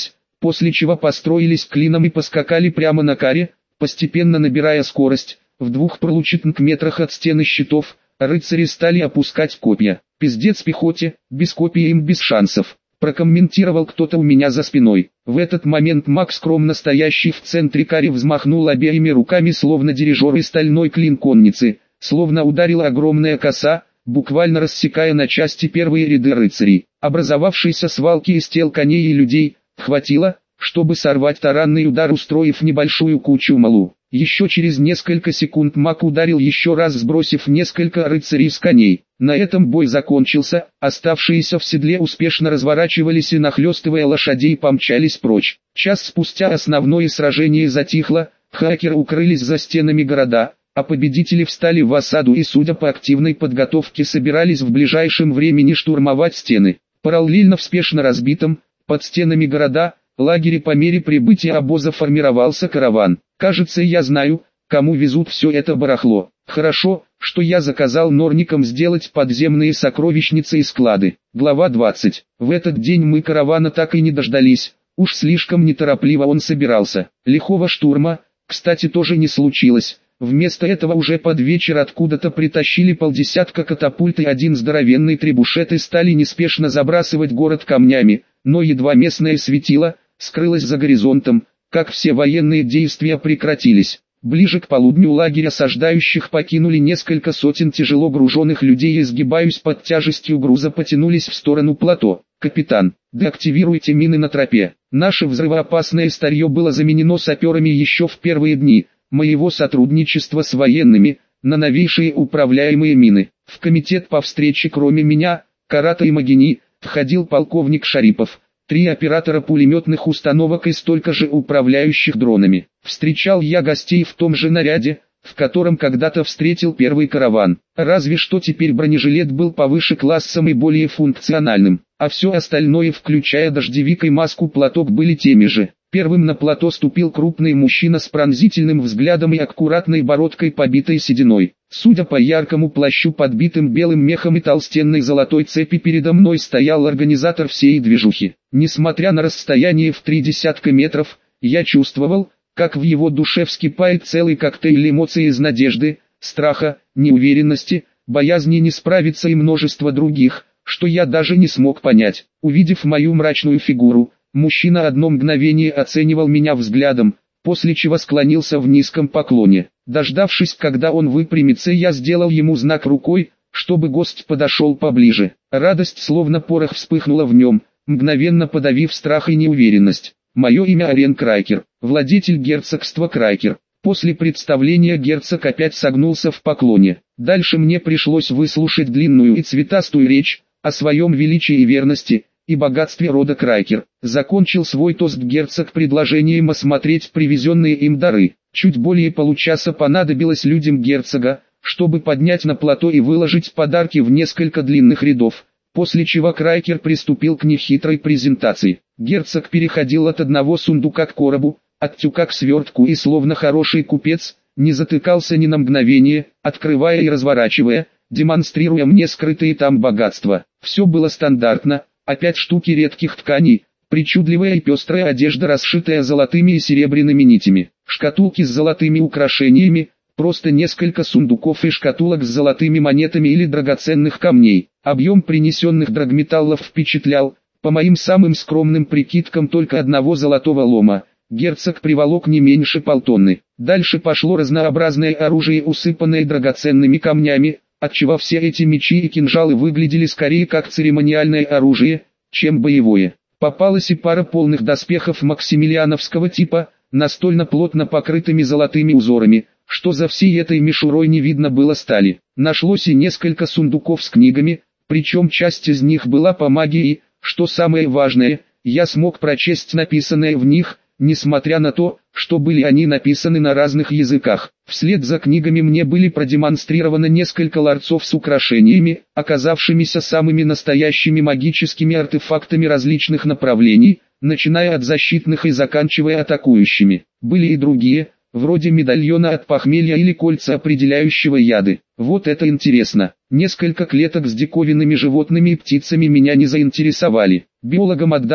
после чего построились клином и поскакали прямо на каре, постепенно набирая скорость. В 2 метрах от стены щитов, рыцари стали опускать копья. «Пиздец пехоте, без копий им без шансов», прокомментировал кто-то у меня за спиной. В этот момент маг, скромно стоящий в центре кари, взмахнул обеими руками, словно дирижер, и стальной клин конницы, словно ударила огромная коса, буквально рассекая на части первые ряды рыцарей. Образовавшейся свалки из тел коней и людей хватило, чтобы сорвать таранный удар, устроив небольшую кучу малу. Еще через несколько секунд маг ударил еще раз, сбросив несколько рыцарей с коней. На этом бой закончился, оставшиеся в седле успешно разворачивались и, нахлестывая лошадей, помчались прочь. Час спустя основное сражение затихло, хакеры укрылись за стенами города, а победители встали в осаду и, судя по активной подготовке, собирались в ближайшем времени штурмовать стены. Параллельно в спешно разбитом, под стенами города, лагере по мере прибытия обоза формировался караван. Кажется, я знаю, кому везут все это барахло. Хорошо, что я заказал норникам сделать подземные сокровищницы и склады. Глава 20. В этот день мы каравана так и не дождались. Уж слишком неторопливо он собирался. Лихого штурма, кстати, тоже не случилось. Вместо этого уже под вечер откуда-то притащили полдесятка катапульт и один здоровенный требушет и стали неспешно забрасывать город камнями, но едва местное светило скрылось за горизонтом, как все военные действия прекратились. Ближе к полудню лагерь осаждающих покинули несколько сотен тяжело груженных людей и, сгибаясь под тяжестью груза, потянулись в сторону плато. «Капитан, деактивируйте мины на тропе». Наше взрывоопасное старье было заменено саперами еще в первые дни моего сотрудничества с военными на новейшие управляемые мины. В комитет по встрече, кроме меня, Карата и Магини, входил полковник Шарипов, 3 оператора пулеметных установок и столько же управляющих дронами. Встречал я гостей в том же наряде, в котором когда-то встретил первый караван. Разве что теперь бронежилет был повыше классом и более функциональным, а все остальное, включая дождевик и маску-платок, были теми же. Первым на плато ступил крупный мужчина с пронзительным взглядом и аккуратной бородкой, побитой сединой. Судя по яркому плащу, подбитым белым мехом и толстенной золотой цепи, передо мной стоял организатор всей движухи. Несмотря на расстояние в 30 метров, я чувствовал, как в его душе вскипает целый коктейль эмоций из надежды, страха, неуверенности, боязни не справиться и множество других, что я даже не смог понять. Увидев мою мрачную фигуру, мужчина одно мгновение оценивал меня взглядом, после чего склонился в низком поклоне. Дождавшись, когда он выпрямится, я сделал ему знак рукой, чтобы гость подошел поближе. Радость словно порох вспыхнула в нем, мгновенно подавив страх и неуверенность. Мое имя Арен Крайкер, владетель герцогства Крайкер. После представления герцог опять согнулся в поклоне. Дальше мне пришлось выслушать длинную и цветастую речь о своем величии и верности, и богатстве рода Крайкер. Закончил свой тост герцог предложением осмотреть привезенные им дары. Чуть более получаса понадобилось людям герцога, чтобы поднять на плато и выложить подарки в несколько длинных рядов, после чего Крайкер приступил к нехитрой презентации. Герцог переходил от одного сундука к коробу, от тюка к свертку и, словно хороший купец, не затыкался ни на мгновение, открывая и разворачивая, демонстрируя мне скрытые там богатства. Все было стандартно: опять штуки редких тканей, причудливая и пестрая одежда, расшитая золотыми и серебряными нитями, шкатулки с золотыми украшениями, просто несколько сундуков и шкатулок с золотыми монетами или драгоценных камней. Объем принесенных драгметаллов впечатлял. По моим самым скромным прикидкам, только одного золотого лома герцог приволок не меньше полтонны. Дальше пошло разнообразное оружие, усыпанное драгоценными камнями, отчего все эти мечи и кинжалы выглядели скорее как церемониальное оружие, чем боевое. Попалась и пара полных доспехов максимилиановского типа, настолько плотно покрытыми золотыми узорами, что за всей этой мишурой не видно было стали. Нашлось и несколько сундуков с книгами, причем часть из них была по магии, что самое важное, я смог прочесть написанное в них, несмотря на то, что были они написаны на разных языках. Вслед за книгами мне были продемонстрированы несколько ларцов с украшениями, оказавшимися самыми настоящими магическими артефактами различных направлений, начиная от защитных и заканчивая атакующими. Были и другие, вроде медальона от похмелья или кольца определяющего яды. Вот это интересно. Несколько клеток с диковинными животными и птицами меня не заинтересовали. Биологам отдам,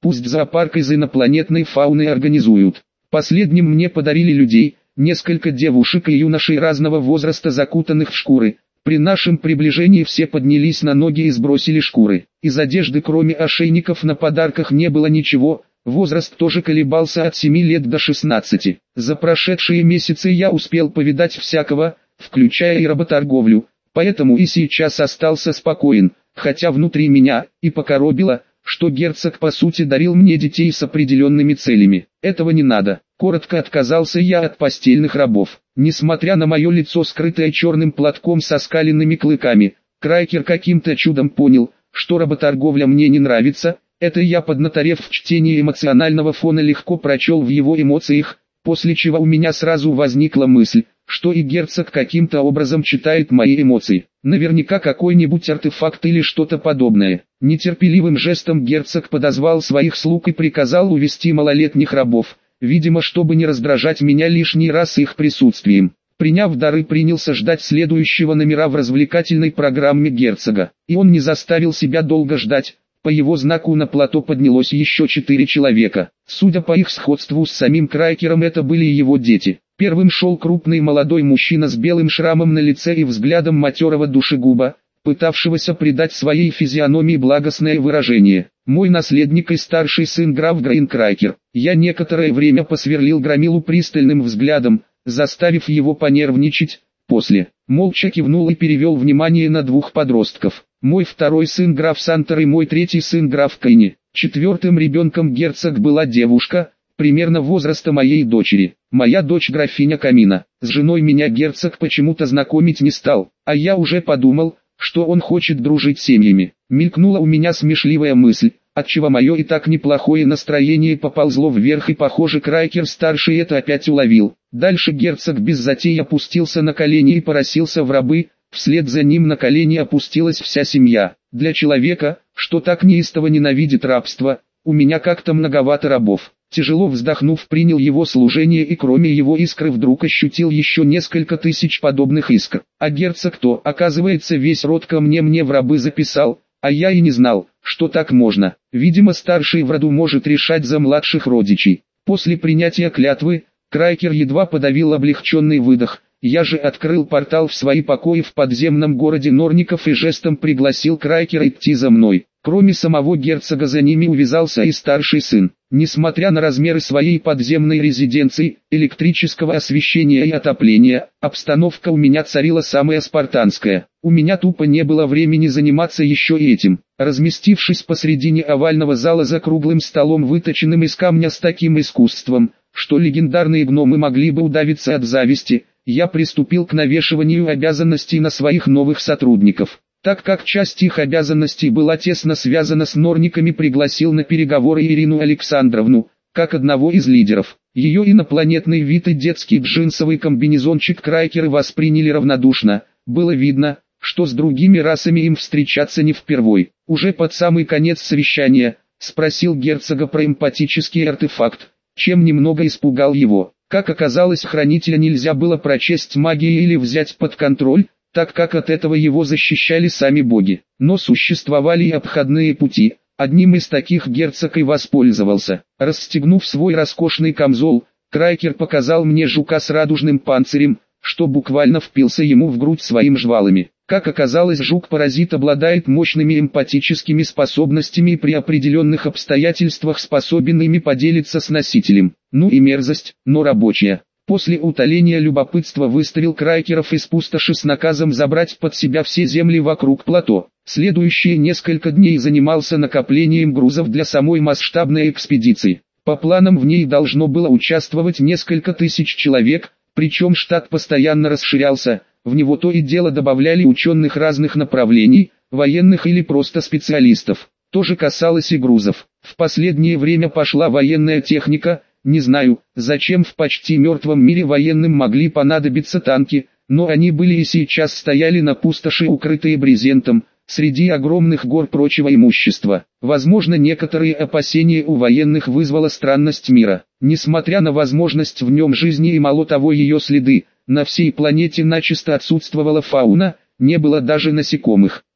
Пусть зоопарк из инопланетной фауны организуют. Последним мне подарили людей, несколько девушек и юношей разного возраста, закутанных в шкуры. При нашем приближении все поднялись на ноги и сбросили шкуры. Из одежды кроме ошейников на подарках не было ничего, возраст тоже колебался от 7 лет до 16. За прошедшие месяцы я успел повидать всякого, включая и работорговлю, поэтому и сейчас остался спокоен, хотя внутри меня и покоробило, что герцог по сути дарил мне детей с определенными целями. Этого не надо. Коротко отказался я от постельных рабов. Несмотря на мое лицо, скрытое черным платком со скаленными клыками, Крайкер каким-то чудом понял, что работорговля мне не нравится. Это я, поднаторев в чтении эмоционального фона, легко прочел в его эмоциях, после чего у меня сразу возникла мысль, что и герцог каким-то образом читает мои эмоции. Наверняка какой-нибудь артефакт или что-то подобное. Нетерпеливым жестом герцог подозвал своих слуг и приказал увести малолетних рабов, видимо, чтобы не раздражать меня лишний раз их присутствием. Приняв дары, принялся ждать следующего номера в развлекательной программе герцога. И он не заставил себя долго ждать. По его знаку на плато поднялось еще 4 человека. Судя по их сходству с самим Крайкером, это были его дети. Первым шел крупный молодой мужчина с белым шрамом на лице и взглядом матерого душегуба, пытавшегося придать своей физиономии благостное выражение. Мой наследник и старший сын граф Грейн Крайкер. Я некоторое время посверлил громилу пристальным взглядом, заставив его понервничать. После молча кивнул и перевел внимание на 2 подростков. Мой второй сын граф Сантер и мой третий сын граф Кейни. Четвертым ребенком герцог была девушка, примерно возраста моей дочери. Моя дочь графиня Камина. С женой меня герцог почему-то знакомить не стал, а я уже подумал, что он хочет дружить с семьями. Мелькнула у меня смешливая мысль, отчего мое и так неплохое настроение поползло вверх, и похоже Крайкер-старший это опять уловил. Дальше герцог без затей опустился на колени и поросился в рабы, вслед за ним на колени опустилась вся семья. Для человека, что так неистово ненавидит рабство, у меня как-то многовато рабов. Тяжело вздохнув, принял его служение и кроме его искры вдруг ощутил еще несколько тысяч подобных искр. А герцог-то, оказывается, весь род ко мне в рабы записал, а я и не знал, что так можно. Видимо, старший в роду может решать за младших родичей. После принятия клятвы, Крайкер едва подавил облегченный выдох. Я же открыл портал в свои покои в подземном городе Норников и жестом пригласил Крайкера идти за мной. Кроме самого герцога за ними увязался и старший сын. Несмотря на размеры своей подземной резиденции, электрического освещения и отопления, обстановка у меня царила самая спартанская. У меня тупо не было времени заниматься еще и этим. Разместившись посредине овального зала за круглым столом, выточенным из камня с таким искусством, что легендарные гномы могли бы удавиться от зависти, я приступил к навешиванию обязанностей на своих новых сотрудников. Так как часть их обязанностей была тесно связана с Норниками, пригласил на переговоры Ирину Александровну, как одного из лидеров. Ее инопланетный вид и детский джинсовый комбинезончик Крайкеры восприняли равнодушно. Было видно, что с другими расами им встречаться не впервой. Уже под самый конец совещания спросил герцога про эмпатический артефакт, чем немного испугал его. Как оказалось, хранителя нельзя было прочесть магией или взять под контроль, так как от этого его защищали сами боги. Но существовали и обходные пути. Одним из таких герцог и воспользовался. Расстегнув свой роскошный камзол, Крайкер показал мне жука с радужным панцирем, что буквально впился ему в грудь своими жвалами. Как оказалось, жук-паразит обладает мощными эмпатическими способностями и при определенных обстоятельствах способен ими поделиться с носителем. Ну и мерзость, но рабочая. После утоления любопытства выставил Крайкеров из пустоши с наказом забрать под себя все земли вокруг плато. Следующие несколько дней занимался накоплением грузов для самой масштабной экспедиции. По планам в ней должно было участвовать несколько тысяч человек, причем штат постоянно расширялся, в него то и дело добавляли ученых разных направлений, военных или просто специалистов. То же касалось и грузов. В последнее время пошла военная техника. Не знаю, зачем в почти мертвом мире военным могли понадобиться танки, но они были и сейчас стояли на пустоши, укрытые брезентом, среди огромных гор прочего имущества. Возможно, некоторые опасения у военных вызвала странность мира. Несмотря на возможность в нем жизни и мало того ее следы, на всей планете начисто отсутствовала фауна, не было даже насекомых.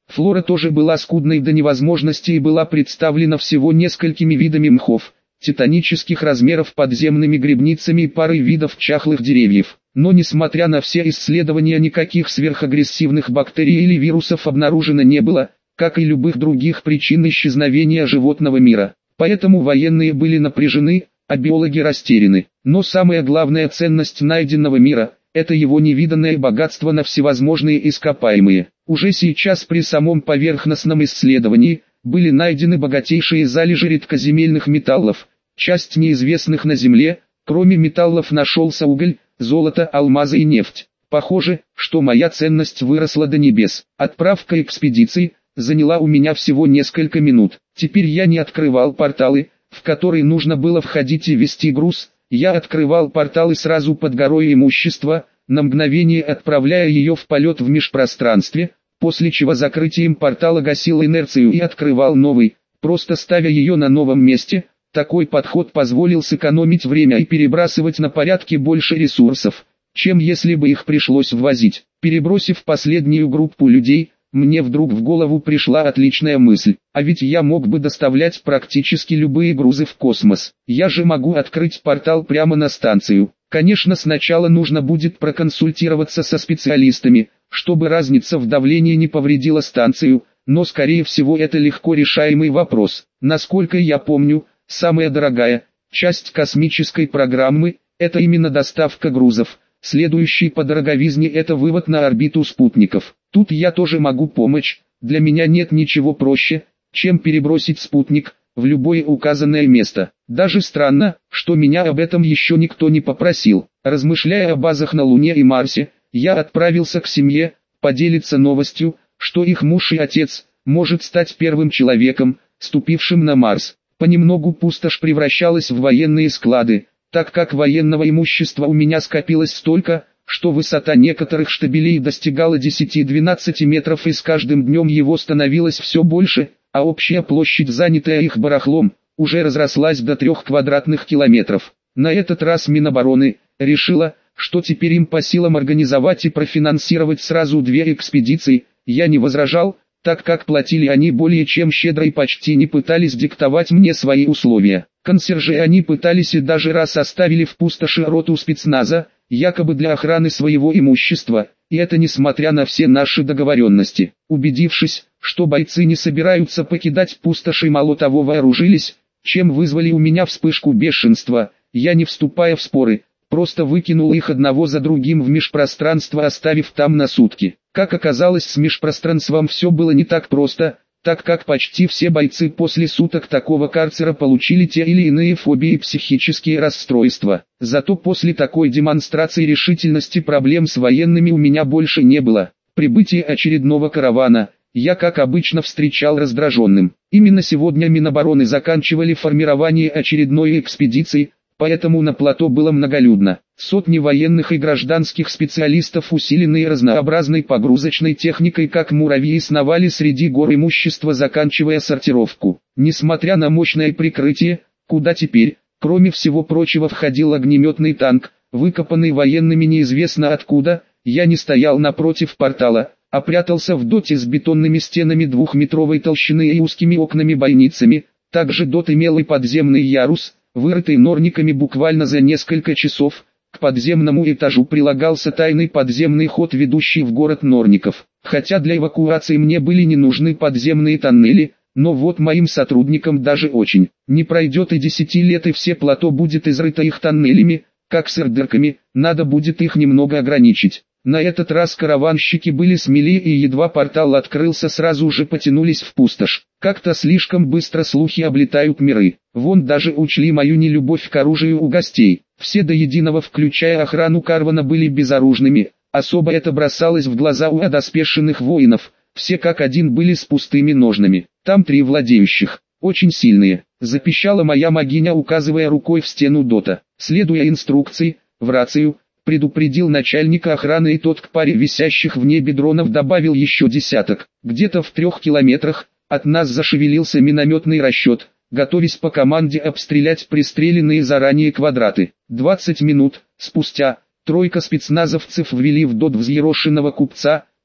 Флора тоже была скудной до невозможности и была представлена всего несколькими видами мхов, титанических размеров подземными грибницами и парой видов чахлых деревьев. Но несмотря на все исследования, никаких сверхагрессивных бактерий или вирусов обнаружено не было, как и любых других причин исчезновения животного мира. Поэтому военные были напряжены, а биологи растеряны. Но самая главная ценность найденного мира – это его невиданное богатство на всевозможные ископаемые. Уже сейчас при самом поверхностном исследовании были найдены богатейшие залежи редкоземельных металлов, часть неизвестных на Земле. Кроме металлов нашелся уголь, золото, алмазы и нефть. Похоже, что моя ценность выросла до небес. Отправка экспедиции заняла у меня всего несколько минут. Теперь я не открывал порталы, в которые нужно было входить и вести груз. Я открывал порталы сразу под горой имущества, на мгновение отправляя ее в полет в межпространстве, после чего закрытием портала гасил инерцию и открывал новый, просто ставя ее на новом месте. Такой подход позволил сэкономить время и перебрасывать на порядки больше ресурсов, чем если бы их пришлось ввозить. Перебросив последнюю группу людей, мне вдруг в голову пришла отличная мысль, а ведь я мог бы доставлять практически любые грузы в космос. Я же могу открыть портал прямо на станцию. Конечно, сначала нужно будет проконсультироваться со специалистами, чтобы разница в давлении не повредила станцию, но скорее всего это легко решаемый вопрос. Насколько я помню, самая дорогая часть космической программы – это именно доставка грузов. Следующий по дороговизне – это вывод на орбиту спутников. Тут я тоже могу помочь. Для меня нет ничего проще, чем перебросить спутник в любое указанное место. Даже странно, что меня об этом еще никто не попросил. Размышляя о базах на Луне и Марсе, я отправился к семье, поделиться новостью, что их муж и отец может стать первым человеком, ступившим на Марс. Понемногу пустошь превращалась в военные склады, так как военного имущества у меня скопилось столько, что высота некоторых штабелей достигала 10-12 метров и с каждым днем его становилось все больше, а общая площадь, занятая их барахлом, уже разрослась до 3 квадратных километров. На этот раз Минобороны решила, что теперь им по силам организовать и профинансировать сразу 2 экспедиции. Я не возражал, так как платили они более чем щедро и почти не пытались диктовать мне свои условия. Консьержи они пытались и даже раз оставили в пустоши роту спецназа, якобы для охраны своего имущества, и это несмотря на все наши договоренности. Убедившись, что бойцы не собираются покидать пустоши и мало того вооружились, чем вызвали у меня вспышку бешенства, я не вступая в споры, просто выкинул их одного за другим в межпространство, оставив там на сутки. Как оказалось, с межпространством все было не так просто, так как почти все бойцы после суток такого карцера получили те или иные фобии и психические расстройства. Зато после такой демонстрации решительности проблем с военными у меня больше не было. Прибытие очередного каравана я, как обычно, встречал раздраженным. Именно сегодня Минобороны заканчивали формирование очередной экспедиции, поэтому на плато было многолюдно. Сотни военных и гражданских специалистов, усиленные разнообразной погрузочной техникой, как муравьи, сновали среди гор имущества, заканчивая сортировку. Несмотря на мощное прикрытие, куда теперь, кроме всего прочего, входил огнеметный танк, выкопанный военными неизвестно откуда, я не стоял напротив портала, а прятался в доте с бетонными стенами 2-метровой толщины и узкими окнами-бойницами. Также дот имел и подземный ярус, вырытый норниками буквально за несколько часов. К подземному этажу прилагался тайный подземный ход, ведущий в город Норников. Хотя для эвакуации мне были не нужны подземные тоннели, но вот моим сотрудникам даже очень. Не пройдет и 10 лет, и все плато будет изрыто их тоннелями, как сырдырками, надо будет их немного ограничить. На этот раз караванщики были смелее, и едва портал открылся, сразу же потянулись в пустошь. Как-то слишком быстро слухи облетают миры. Вон даже учли мою нелюбовь к оружию у гостей. Все до единого, включая охрану каравана, были безоружными. Особо это бросалось в глаза у одоспешенных воинов. Все как один были с пустыми ножнами. Там 3 владеющих, очень сильные. Запищала моя могиня, указывая рукой в стену дота. Следуя инструкции, в рацию предупредил начальника охраны, и тот к паре висящих в небе дронов добавил еще десяток. Где-то в 3 километрах от нас зашевелился минометный расчет, готовясь по команде обстрелять пристреленные заранее квадраты. 20 минут спустя 3 спецназовцев ввели в дот взъерошенного купца,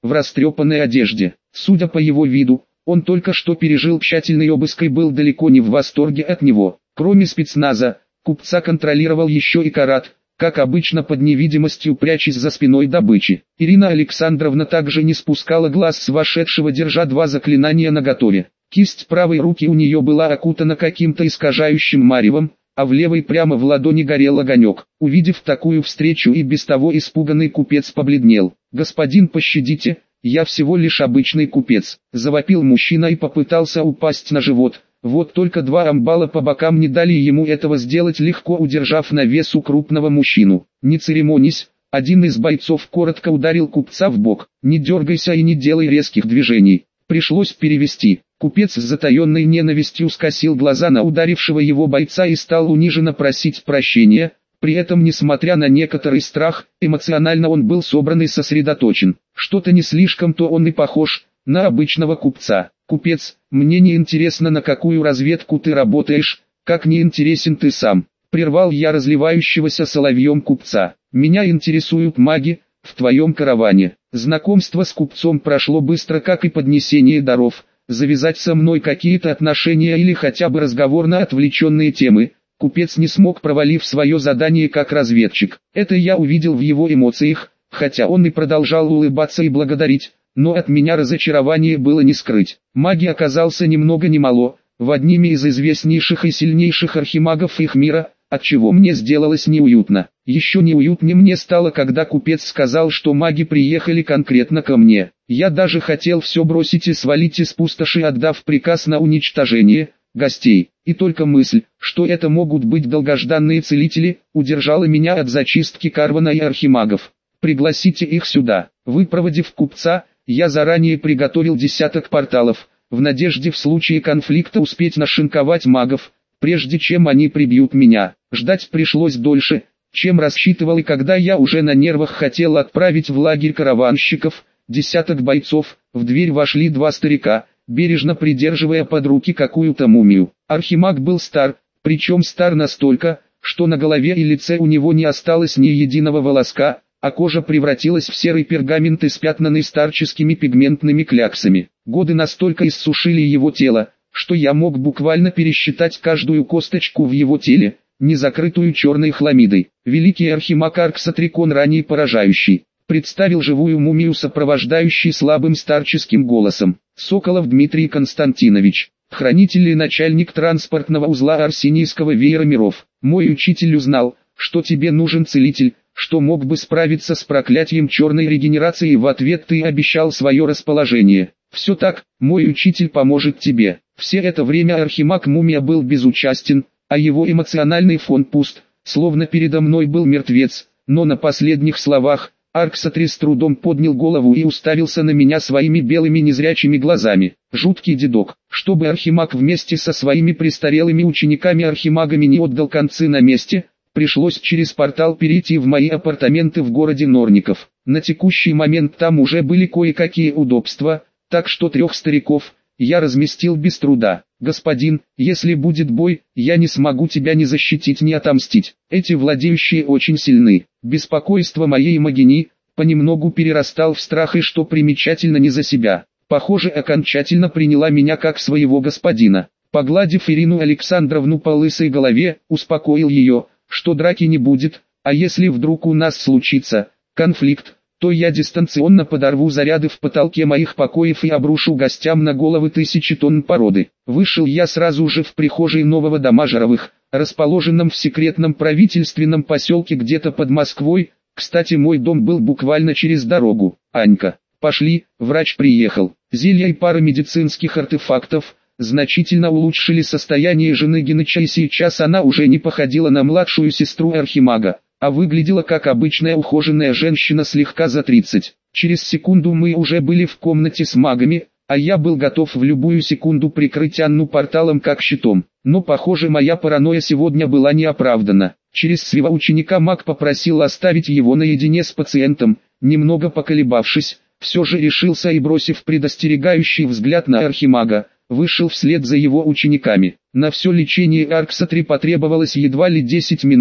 в растрепанной одежде. Судя по его виду, он только что пережил тщательный обыск и был далеко не в восторге от него. Кроме спецназа, купца контролировал еще и Карат, как обычно под невидимостью прячась за спиной добычи. Ирина Александровна также не спускала глаз с вошедшего, держа два заклинания наготове. Кисть правой руки у нее была окутана каким-то искажающим маревом, а в левой прямо в ладони горел огонек. Увидев такую встречу, и без того испуганный купец побледнел. «Господин, пощадите, я всего лишь обычный купец», — завопил мужчина и попытался упасть на живот. Вот только два амбала по бокам не дали ему этого сделать, легко удержав на весу крупного мужчину. «Не церемонись», — один из бойцов коротко ударил купца в бок. «Не дергайся и не делай резких движений». Пришлось перевести. Купец с затаенной ненавистью скосил глаза на ударившего его бойца и стал униженно просить прощения. При этом, несмотря на некоторый страх, эмоционально он был собран и сосредоточен. Что-то не слишком-то он и похож на обычного купца. «Купец, мне не интересно, на какую разведку ты работаешь, как не интересен ты сам», — прервал я разливающегося соловьем купца. «Меня интересуют маги в твоем караване». Знакомство с купцом прошло быстро, как и поднесение даров. Завязать со мной какие-то отношения или хотя бы разговор на отвлеченные темы купец не смог, провалив свое задание как разведчик. Это я увидел в его эмоциях, хотя он и продолжал улыбаться и благодарить, но от меня разочарование было не скрыть. Маги оказался ни много ни мало, в одними из известнейших и сильнейших архимагов их мира, отчего мне сделалось неуютно. Еще неуютнее мне стало, когда купец сказал, что маги приехали конкретно ко мне. Я даже хотел все бросить и свалить из пустоши, отдав приказ на уничтожение гостей. И только мысль, что это могут быть долгожданные целители, удержала меня от зачистки карвана и архимагов. «Пригласите их сюда». Выпроводив купца, я заранее приготовил десяток порталов, в надежде в случае конфликта успеть нашинковать магов, прежде чем они прибьют меня. Ждать пришлось дольше, чем рассчитывал, и когда я уже на нервах хотел отправить в лагерь караванщиков десяток бойцов, в дверь вошли два старика, бережно придерживая под руки какую-то мумию. Архимаг был стар, причем стар настолько, что на голове и лице у него не осталось ни единого волоска, а кожа превратилась в серый пергамент, испятнанный старческими пигментными кляксами. Годы настолько иссушили его тело, что я мог буквально пересчитать каждую косточку в его теле, не закрытую черной хламидой. Великий архимаг Арксатрикон, ранее поражающий, представил живую мумию, сопровождающий слабым старческим голосом. Соколов Дмитрий Константинович, хранитель и начальник транспортного узла Арсенийского веера миров. Мой учитель узнал, что тебе нужен целитель, что мог бы справиться с проклятием черной регенерации, и в ответ ты обещал свое расположение. Все так, мой учитель поможет тебе. Все это время архимаг-мумия был безучастен, а его эмоциональный фон пуст, словно передо мной был мертвец, но на последних словах Арксатри с трудом поднял голову и уставился на меня своими белыми незрячими глазами. Жуткий дедок, чтобы архимаг вместе со своими престарелыми учениками-архимагами не отдал концы на месте, пришлось через портал перейти в мои апартаменты в городе Норников. На текущий момент там уже были кое-какие удобства, так что трех стариков я разместил без труда. «Господин, если будет бой, я не смогу тебя ни защитить, ни отомстить. Эти владеющие очень сильны». Беспокойство моей Магини понемногу перерастал в страх, и, что примечательно, не за себя. Похоже, окончательно приняла меня как своего господина. Погладив Ирину Александровну по лысой голове, успокоил ее, что драки не будет, а если вдруг у нас случится конфликт, то я дистанционно подорву заряды в потолке моих покоев и обрушу гостям на головы тысячи тонн породы. Вышел я сразу же в прихожей нового дома Жаровых, расположенном в секретном правительственном поселке где-то под Москвой. Кстати, мой дом был буквально через дорогу. «Анька, пошли, врач приехал». Зелья и пара медицинских артефактов значительно улучшили состояние жены Геныча, и сейчас она уже не походила на младшую сестру архимага, а выглядела как обычная ухоженная женщина слегка за 30. Через секунду мы уже были в комнате с магами, а я был готов в любую секунду прикрыть Анну порталом как щитом. Но, похоже, моя паранойя сегодня была неоправдана. Через своего ученика маг попросил оставить его наедине с пациентом. Немного поколебавшись, все же решился и, бросив предостерегающий взгляд на архимага, вышел вслед за его учениками. На все лечение Арксатри потребовалось едва ли 10 минут,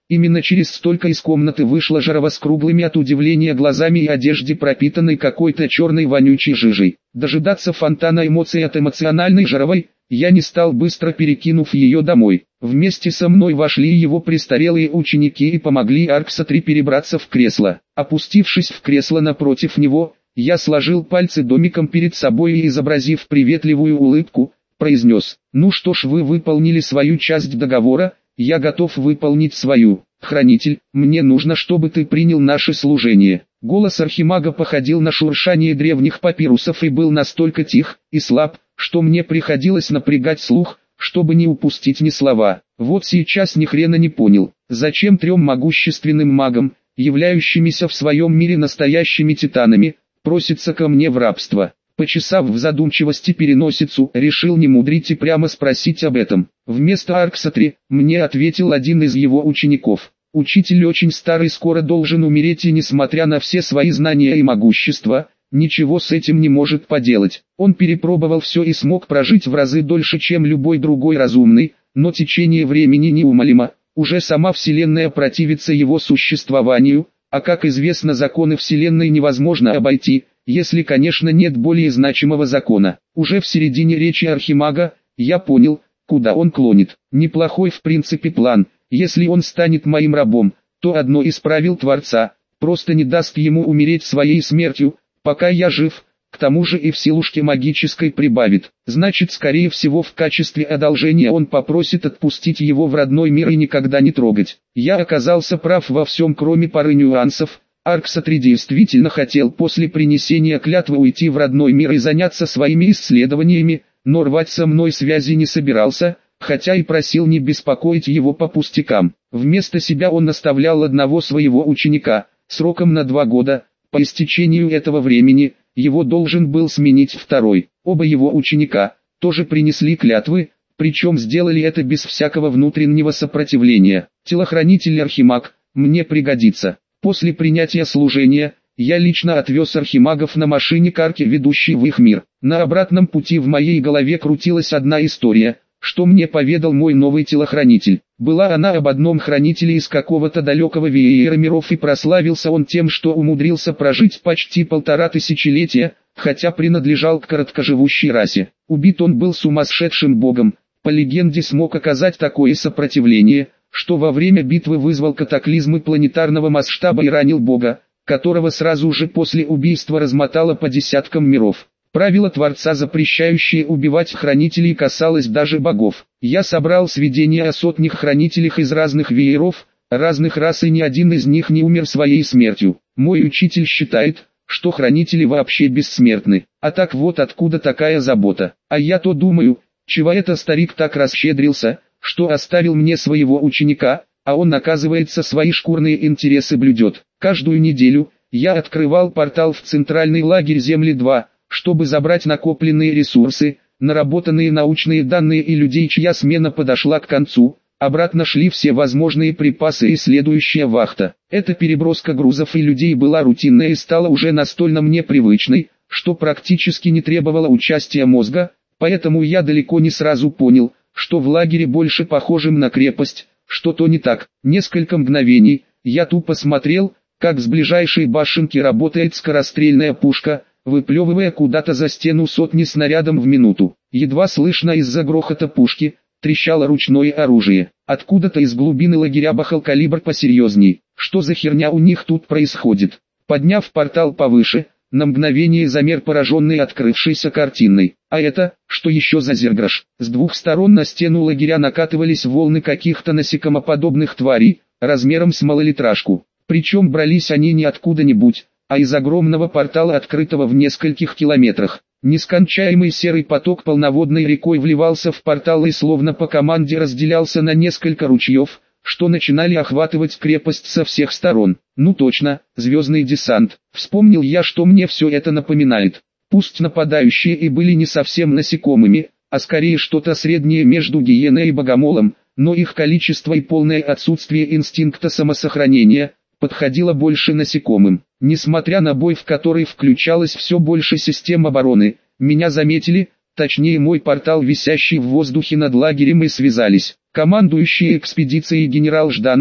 Именно через столько из комнаты вышла Жарова с круглыми от удивления глазами и одежде, пропитанной какой-то черной вонючей жижей. Дожидаться фонтана эмоций от эмоциональной Жаровой, я не стал, быстро перекинув ее домой. Вместе со мной вошли его престарелые ученики и помогли Аркса-3 перебраться в кресло. Опустившись в кресло напротив него, я сложил пальцы домиком перед собой и, изобразив приветливую улыбку, произнес: «Ну что ж, вы выполнили свою часть договора, я готов выполнить свою. Хранитель, мне нужно, чтобы ты принял наше служение». Голос архимага походил на шуршание древних папирусов и был настолько тих и слаб, что мне приходилось напрягать слух, чтобы не упустить ни слова. Вот сейчас ни хрена не понял, зачем 3 могущественным магам, являющимися в своем мире настоящими титанами, просится ко мне в рабство. Почесав в задумчивости переносицу, решил не мудрить и прямо спросить об этом. Вместо Аркса-3, мне ответил один из его учеников. Учитель очень старый, скоро должен умереть, и несмотря на все свои знания и могущество, ничего с этим не может поделать. Он перепробовал все и смог прожить в разы дольше, чем любой другой разумный, но течение времени неумолимо, уже сама Вселенная противится его существованию, а как известно, законы Вселенной невозможно обойти, если, конечно, нет более значимого закона. Уже в середине речи архимага я понял, куда он клонит. Неплохой в принципе план. Если он станет моим рабом, то одно из правил Творца просто не даст ему умереть своей смертью, пока я жив, к тому же и в силушке магической прибавит. Значит, скорее всего, в качестве одолжения он попросит отпустить его в родной мир и никогда не трогать. Я оказался прав во всем, кроме пары нюансов. Аркса-3 действительно хотел после принесения клятвы уйти в родной мир и заняться своими исследованиями, но рвать со мной связи не собирался, хотя и просил не беспокоить его по пустякам. Вместо себя он наставлял одного своего ученика, сроком на 2 года, по истечению этого времени, его должен был сменить второй. Оба его ученика тоже принесли клятвы, причем сделали это без всякого внутреннего сопротивления. Телохранитель Архимаг мне пригодится. После принятия служения, я лично отвез архимагов на машине к арке, ведущей в их мир. На обратном пути в моей голове крутилась одна история, что мне поведал мой новый телохранитель. Была она об одном хранителе из какого-то далекого веера миров, и прославился он тем, что умудрился прожить почти 1,5 тысячелетия, хотя принадлежал к короткоживущей расе. Убит он был сумасшедшим богом, по легенде смог оказать такое сопротивление, что во время битвы вызвал катаклизмы планетарного масштаба и ранил бога, которого сразу же после убийства размотало по десяткам миров. Правило Творца, запрещающее убивать хранителей, касалось даже богов. Я собрал сведения о сотнях хранителях из разных вееров, разных рас, и ни один из них не умер своей смертью. Мой учитель считает, что хранители вообще бессмертны. А так вот откуда такая забота. А я то думаю, чего это старик так расщедрился, что оставил мне своего ученика, а он, оказывается, свои шкурные интересы блюдет. Каждую неделю я открывал портал в центральный лагерь Земли-2, чтобы забрать накопленные ресурсы, наработанные научные данные и людей, чья смена подошла к концу. Обратно шли все возможные припасы и следующая вахта. Эта переброска грузов и людей была рутинной и стала уже настолько мне привычной, что практически не требовала участия мозга, поэтому я далеко не сразу понял, что в лагере, больше похожем на крепость, что-то не так. Несколько мгновений я тупо смотрел, как с ближайшей башенки работает скорострельная пушка, выплевывая куда-то за стену сотни снарядов в минуту. Едва слышно из-за грохота пушки трещало ручное оружие. Откуда-то из глубины лагеря бахал калибр посерьезней. Что за херня у них тут происходит? Подняв портал повыше, на мгновение замер, пораженный открывшейся картиной. А это, что еще за зерграш? С 2 сторон на стену лагеря накатывались волны каких-то насекомоподобных тварей, размером с малолитражку. Причем брались они не откуда-нибудь, а из огромного портала, открытого в нескольких километрах. Нескончаемый серый поток полноводной рекой вливался в портал и словно по команде разделялся на несколько ручьев, что начинали охватывать крепость со всех сторон. Ну точно, звездный десант. Вспомнил я, что мне все это напоминает. Пусть нападающие и были не совсем насекомыми, а скорее что-то среднее между гиеной и богомолом, но их количество и полное отсутствие инстинкта самосохранения подходило больше насекомым. Несмотря на бой, в который включалось все больше систем обороны, меня заметили, точнее мой портал, висящий в воздухе над лагерем, и связались. Командующий экспедицией генерал Жданов,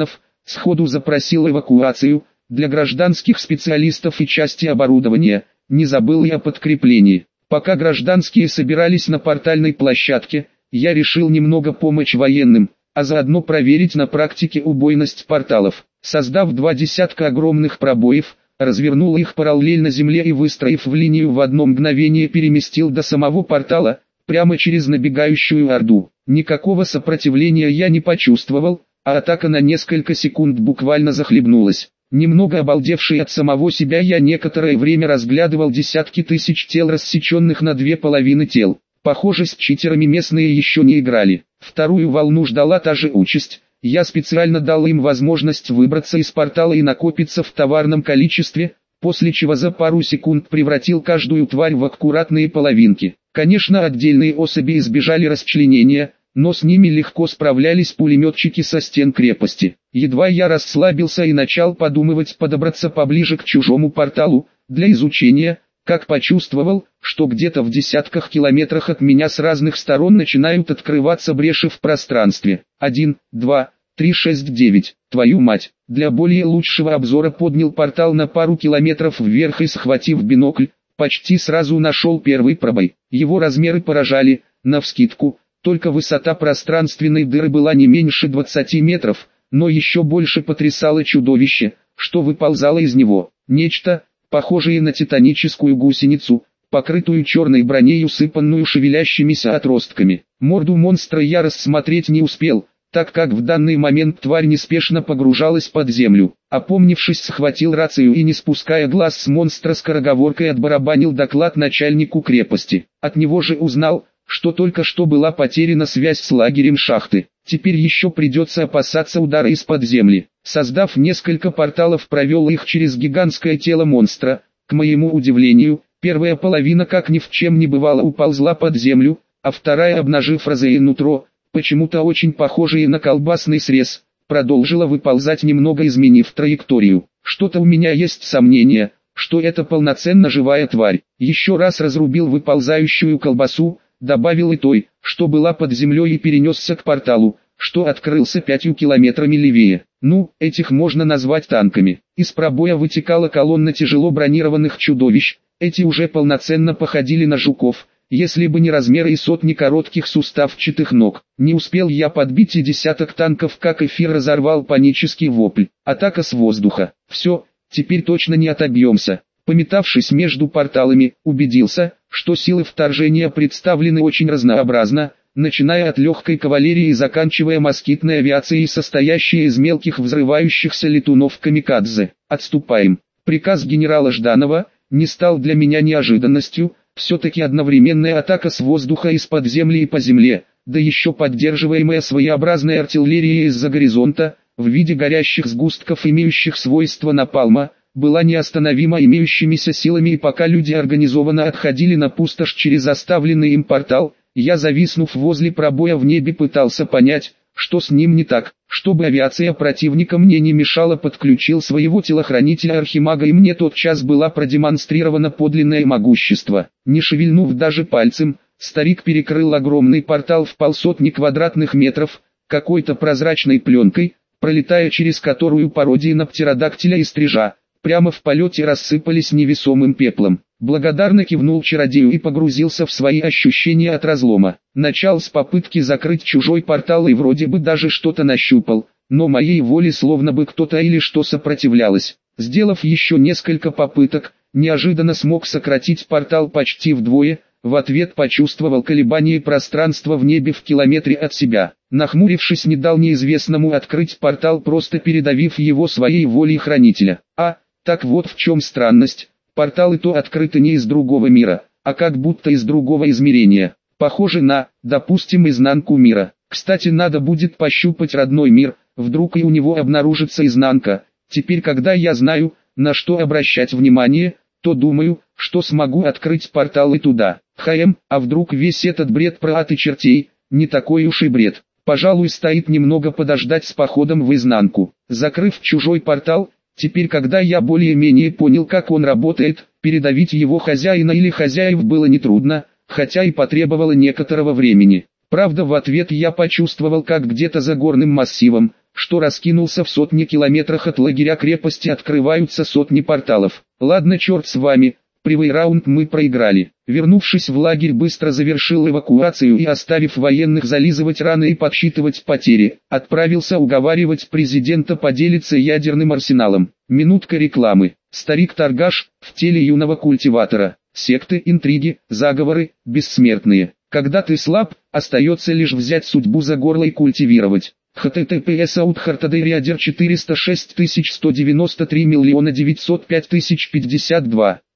Сходу запросил эвакуацию, для гражданских специалистов и части оборудования, не забыл я о подкреплении. Пока гражданские собирались на портальной площадке, я решил немного помочь военным, а заодно проверить на практике убойность порталов. Создав 2 десятка огромных пробоев, развернул их параллельно земле и, выстроив в линию, в одно мгновение переместил до самого портала, прямо через набегающую орду. Никакого сопротивления я не почувствовал, а атака на несколько секунд буквально захлебнулась. Немного обалдевший от самого себя, я некоторое время разглядывал десятки тысяч тел, рассеченных на 2 половины тел. Похоже, с читерами местные еще не играли. Вторую волну ждала та же участь. Я специально дал им возможность выбраться из портала и накопиться в товарном количестве, после чего за пару секунд превратил каждую тварь в аккуратные половинки. Конечно, отдельные особи избежали расчленения, но с ними легко справлялись пулеметчики со стен крепости. Едва я расслабился и начал подумывать подобраться поближе к чужому порталу, для изучения, как почувствовал, что где-то в десятках километрах от меня с разных сторон начинают открываться бреши в пространстве. 1, 2, 3, 6, 9. Твою мать! Для более лучшего обзора поднял портал на пару километров вверх и, схватив бинокль, почти сразу нашел первый пробой. Его размеры поражали, навскидку. Только высота пространственной дыры была не меньше 20 метров, но еще больше потрясало чудовище, что выползало из него. Нечто, похожее на титаническую гусеницу, покрытую черной броней, усыпанную шевелящимися отростками. Морду монстра я рассмотреть не успел, так как в данный момент тварь неспешно погружалась под землю. Опомнившись, схватил рацию и, не спуская глаз с монстра, скороговоркой отбарабанил доклад начальнику крепости. От него же узнал, что только что была потеряна связь с лагерем шахты. Теперь еще придется опасаться удара из-под земли. Создав несколько порталов, провел их через гигантское тело монстра. К моему удивлению, первая половина, как ни в чем не бывало, уползла под землю, а вторая, обнажив розовое нутро, почему-то очень похожее на колбасный срез, продолжила выползать, немного изменив траекторию. Что-то у меня есть сомнение, что это полноценно живая тварь. Еще раз разрубил выползающую колбасу, добавил и той, что была под землей, и перенесся к порталу, что открылся 5 километрами левее. Ну, этих можно назвать танками. Из пробоя вытекала колонна тяжело бронированных чудовищ. Эти уже полноценно походили на жуков, если бы не размеры и сотни коротких суставчатых ног. Не успел я подбить и десяток танков, как эфир разорвал панический вопль. Атака с воздуха. Все, теперь точно не отобьемся. Пометавшись между порталами, убедился, что силы вторжения представлены очень разнообразно, начиная от легкой кавалерии и заканчивая москитной авиацией, состоящей из мелких взрывающихся летунов камикадзе. Отступаем. Приказ генерала Жданова не стал для меня неожиданностью. Все-таки одновременная атака с воздуха, из-под земли и по земле, да еще поддерживаемая своеобразной артиллерией из-за горизонта, в виде горящих сгустков, имеющих свойства напалма, была неостановима имеющимися силами, и пока люди организованно отходили на пустошь через оставленный им портал, я, зависнув возле пробоя в небе, пытался понять, что с ним не так. Чтобы авиация противника мне не мешала, подключил своего телохранителя Архимага, и мне тотчас была продемонстрировано подлинное могущество. Не шевельнув даже пальцем, старик перекрыл огромный портал в 150 квадратных метров, какой-то прозрачной пленкой, пролетая через которую пародии на птеродактиля и стрижа прямо в полете рассыпались невесомым пеплом. Благодарно кивнул чародею и погрузился в свои ощущения от разлома. Начал с попытки закрыть чужой портал и вроде бы даже что-то нащупал, но моей воле словно бы кто-то или что сопротивлялось. Сделав еще несколько попыток, неожиданно смог сократить портал почти вдвое, в ответ почувствовал колебание пространства в небе в километре от себя. Нахмурившись, не дал неизвестному открыть портал, просто передавив его своей волей хранителя. Так вот в чем странность. Порталы то открыты не из другого мира, а как будто из другого измерения. Похоже на, допустим, изнанку мира. Кстати, надо будет пощупать родной мир, вдруг и у него обнаружится изнанка. Теперь, когда я знаю, на что обращать внимание, то думаю, что смогу открыть портал и туда. А вдруг весь этот бред про ад и чертей, не такой уж и бред. Пожалуй, стоит немного подождать с походом в изнанку. Закрыв чужой портал, теперь, когда я более-менее понял, как он работает, передавить его хозяина или хозяев было нетрудно, хотя и потребовало некоторого времени. Правда, в ответ я почувствовал, как где-то за горным массивом, что раскинулся в сотни километрах от лагеря крепости, открываются сотни порталов. Ладно, черт с вами. Первый раунд мы проиграли. Вернувшись в лагерь, быстро завершил эвакуацию и, оставив военных зализывать раны и подсчитывать потери, отправился уговаривать президента поделиться ядерным арсеналом. Минутка рекламы. Старик-торгаш в теле юного культиватора. Секты, интриги, заговоры, бессмертные. Когда ты слаб, остается лишь взять судьбу за горло и культивировать. https authartaderiader 406 193 905 052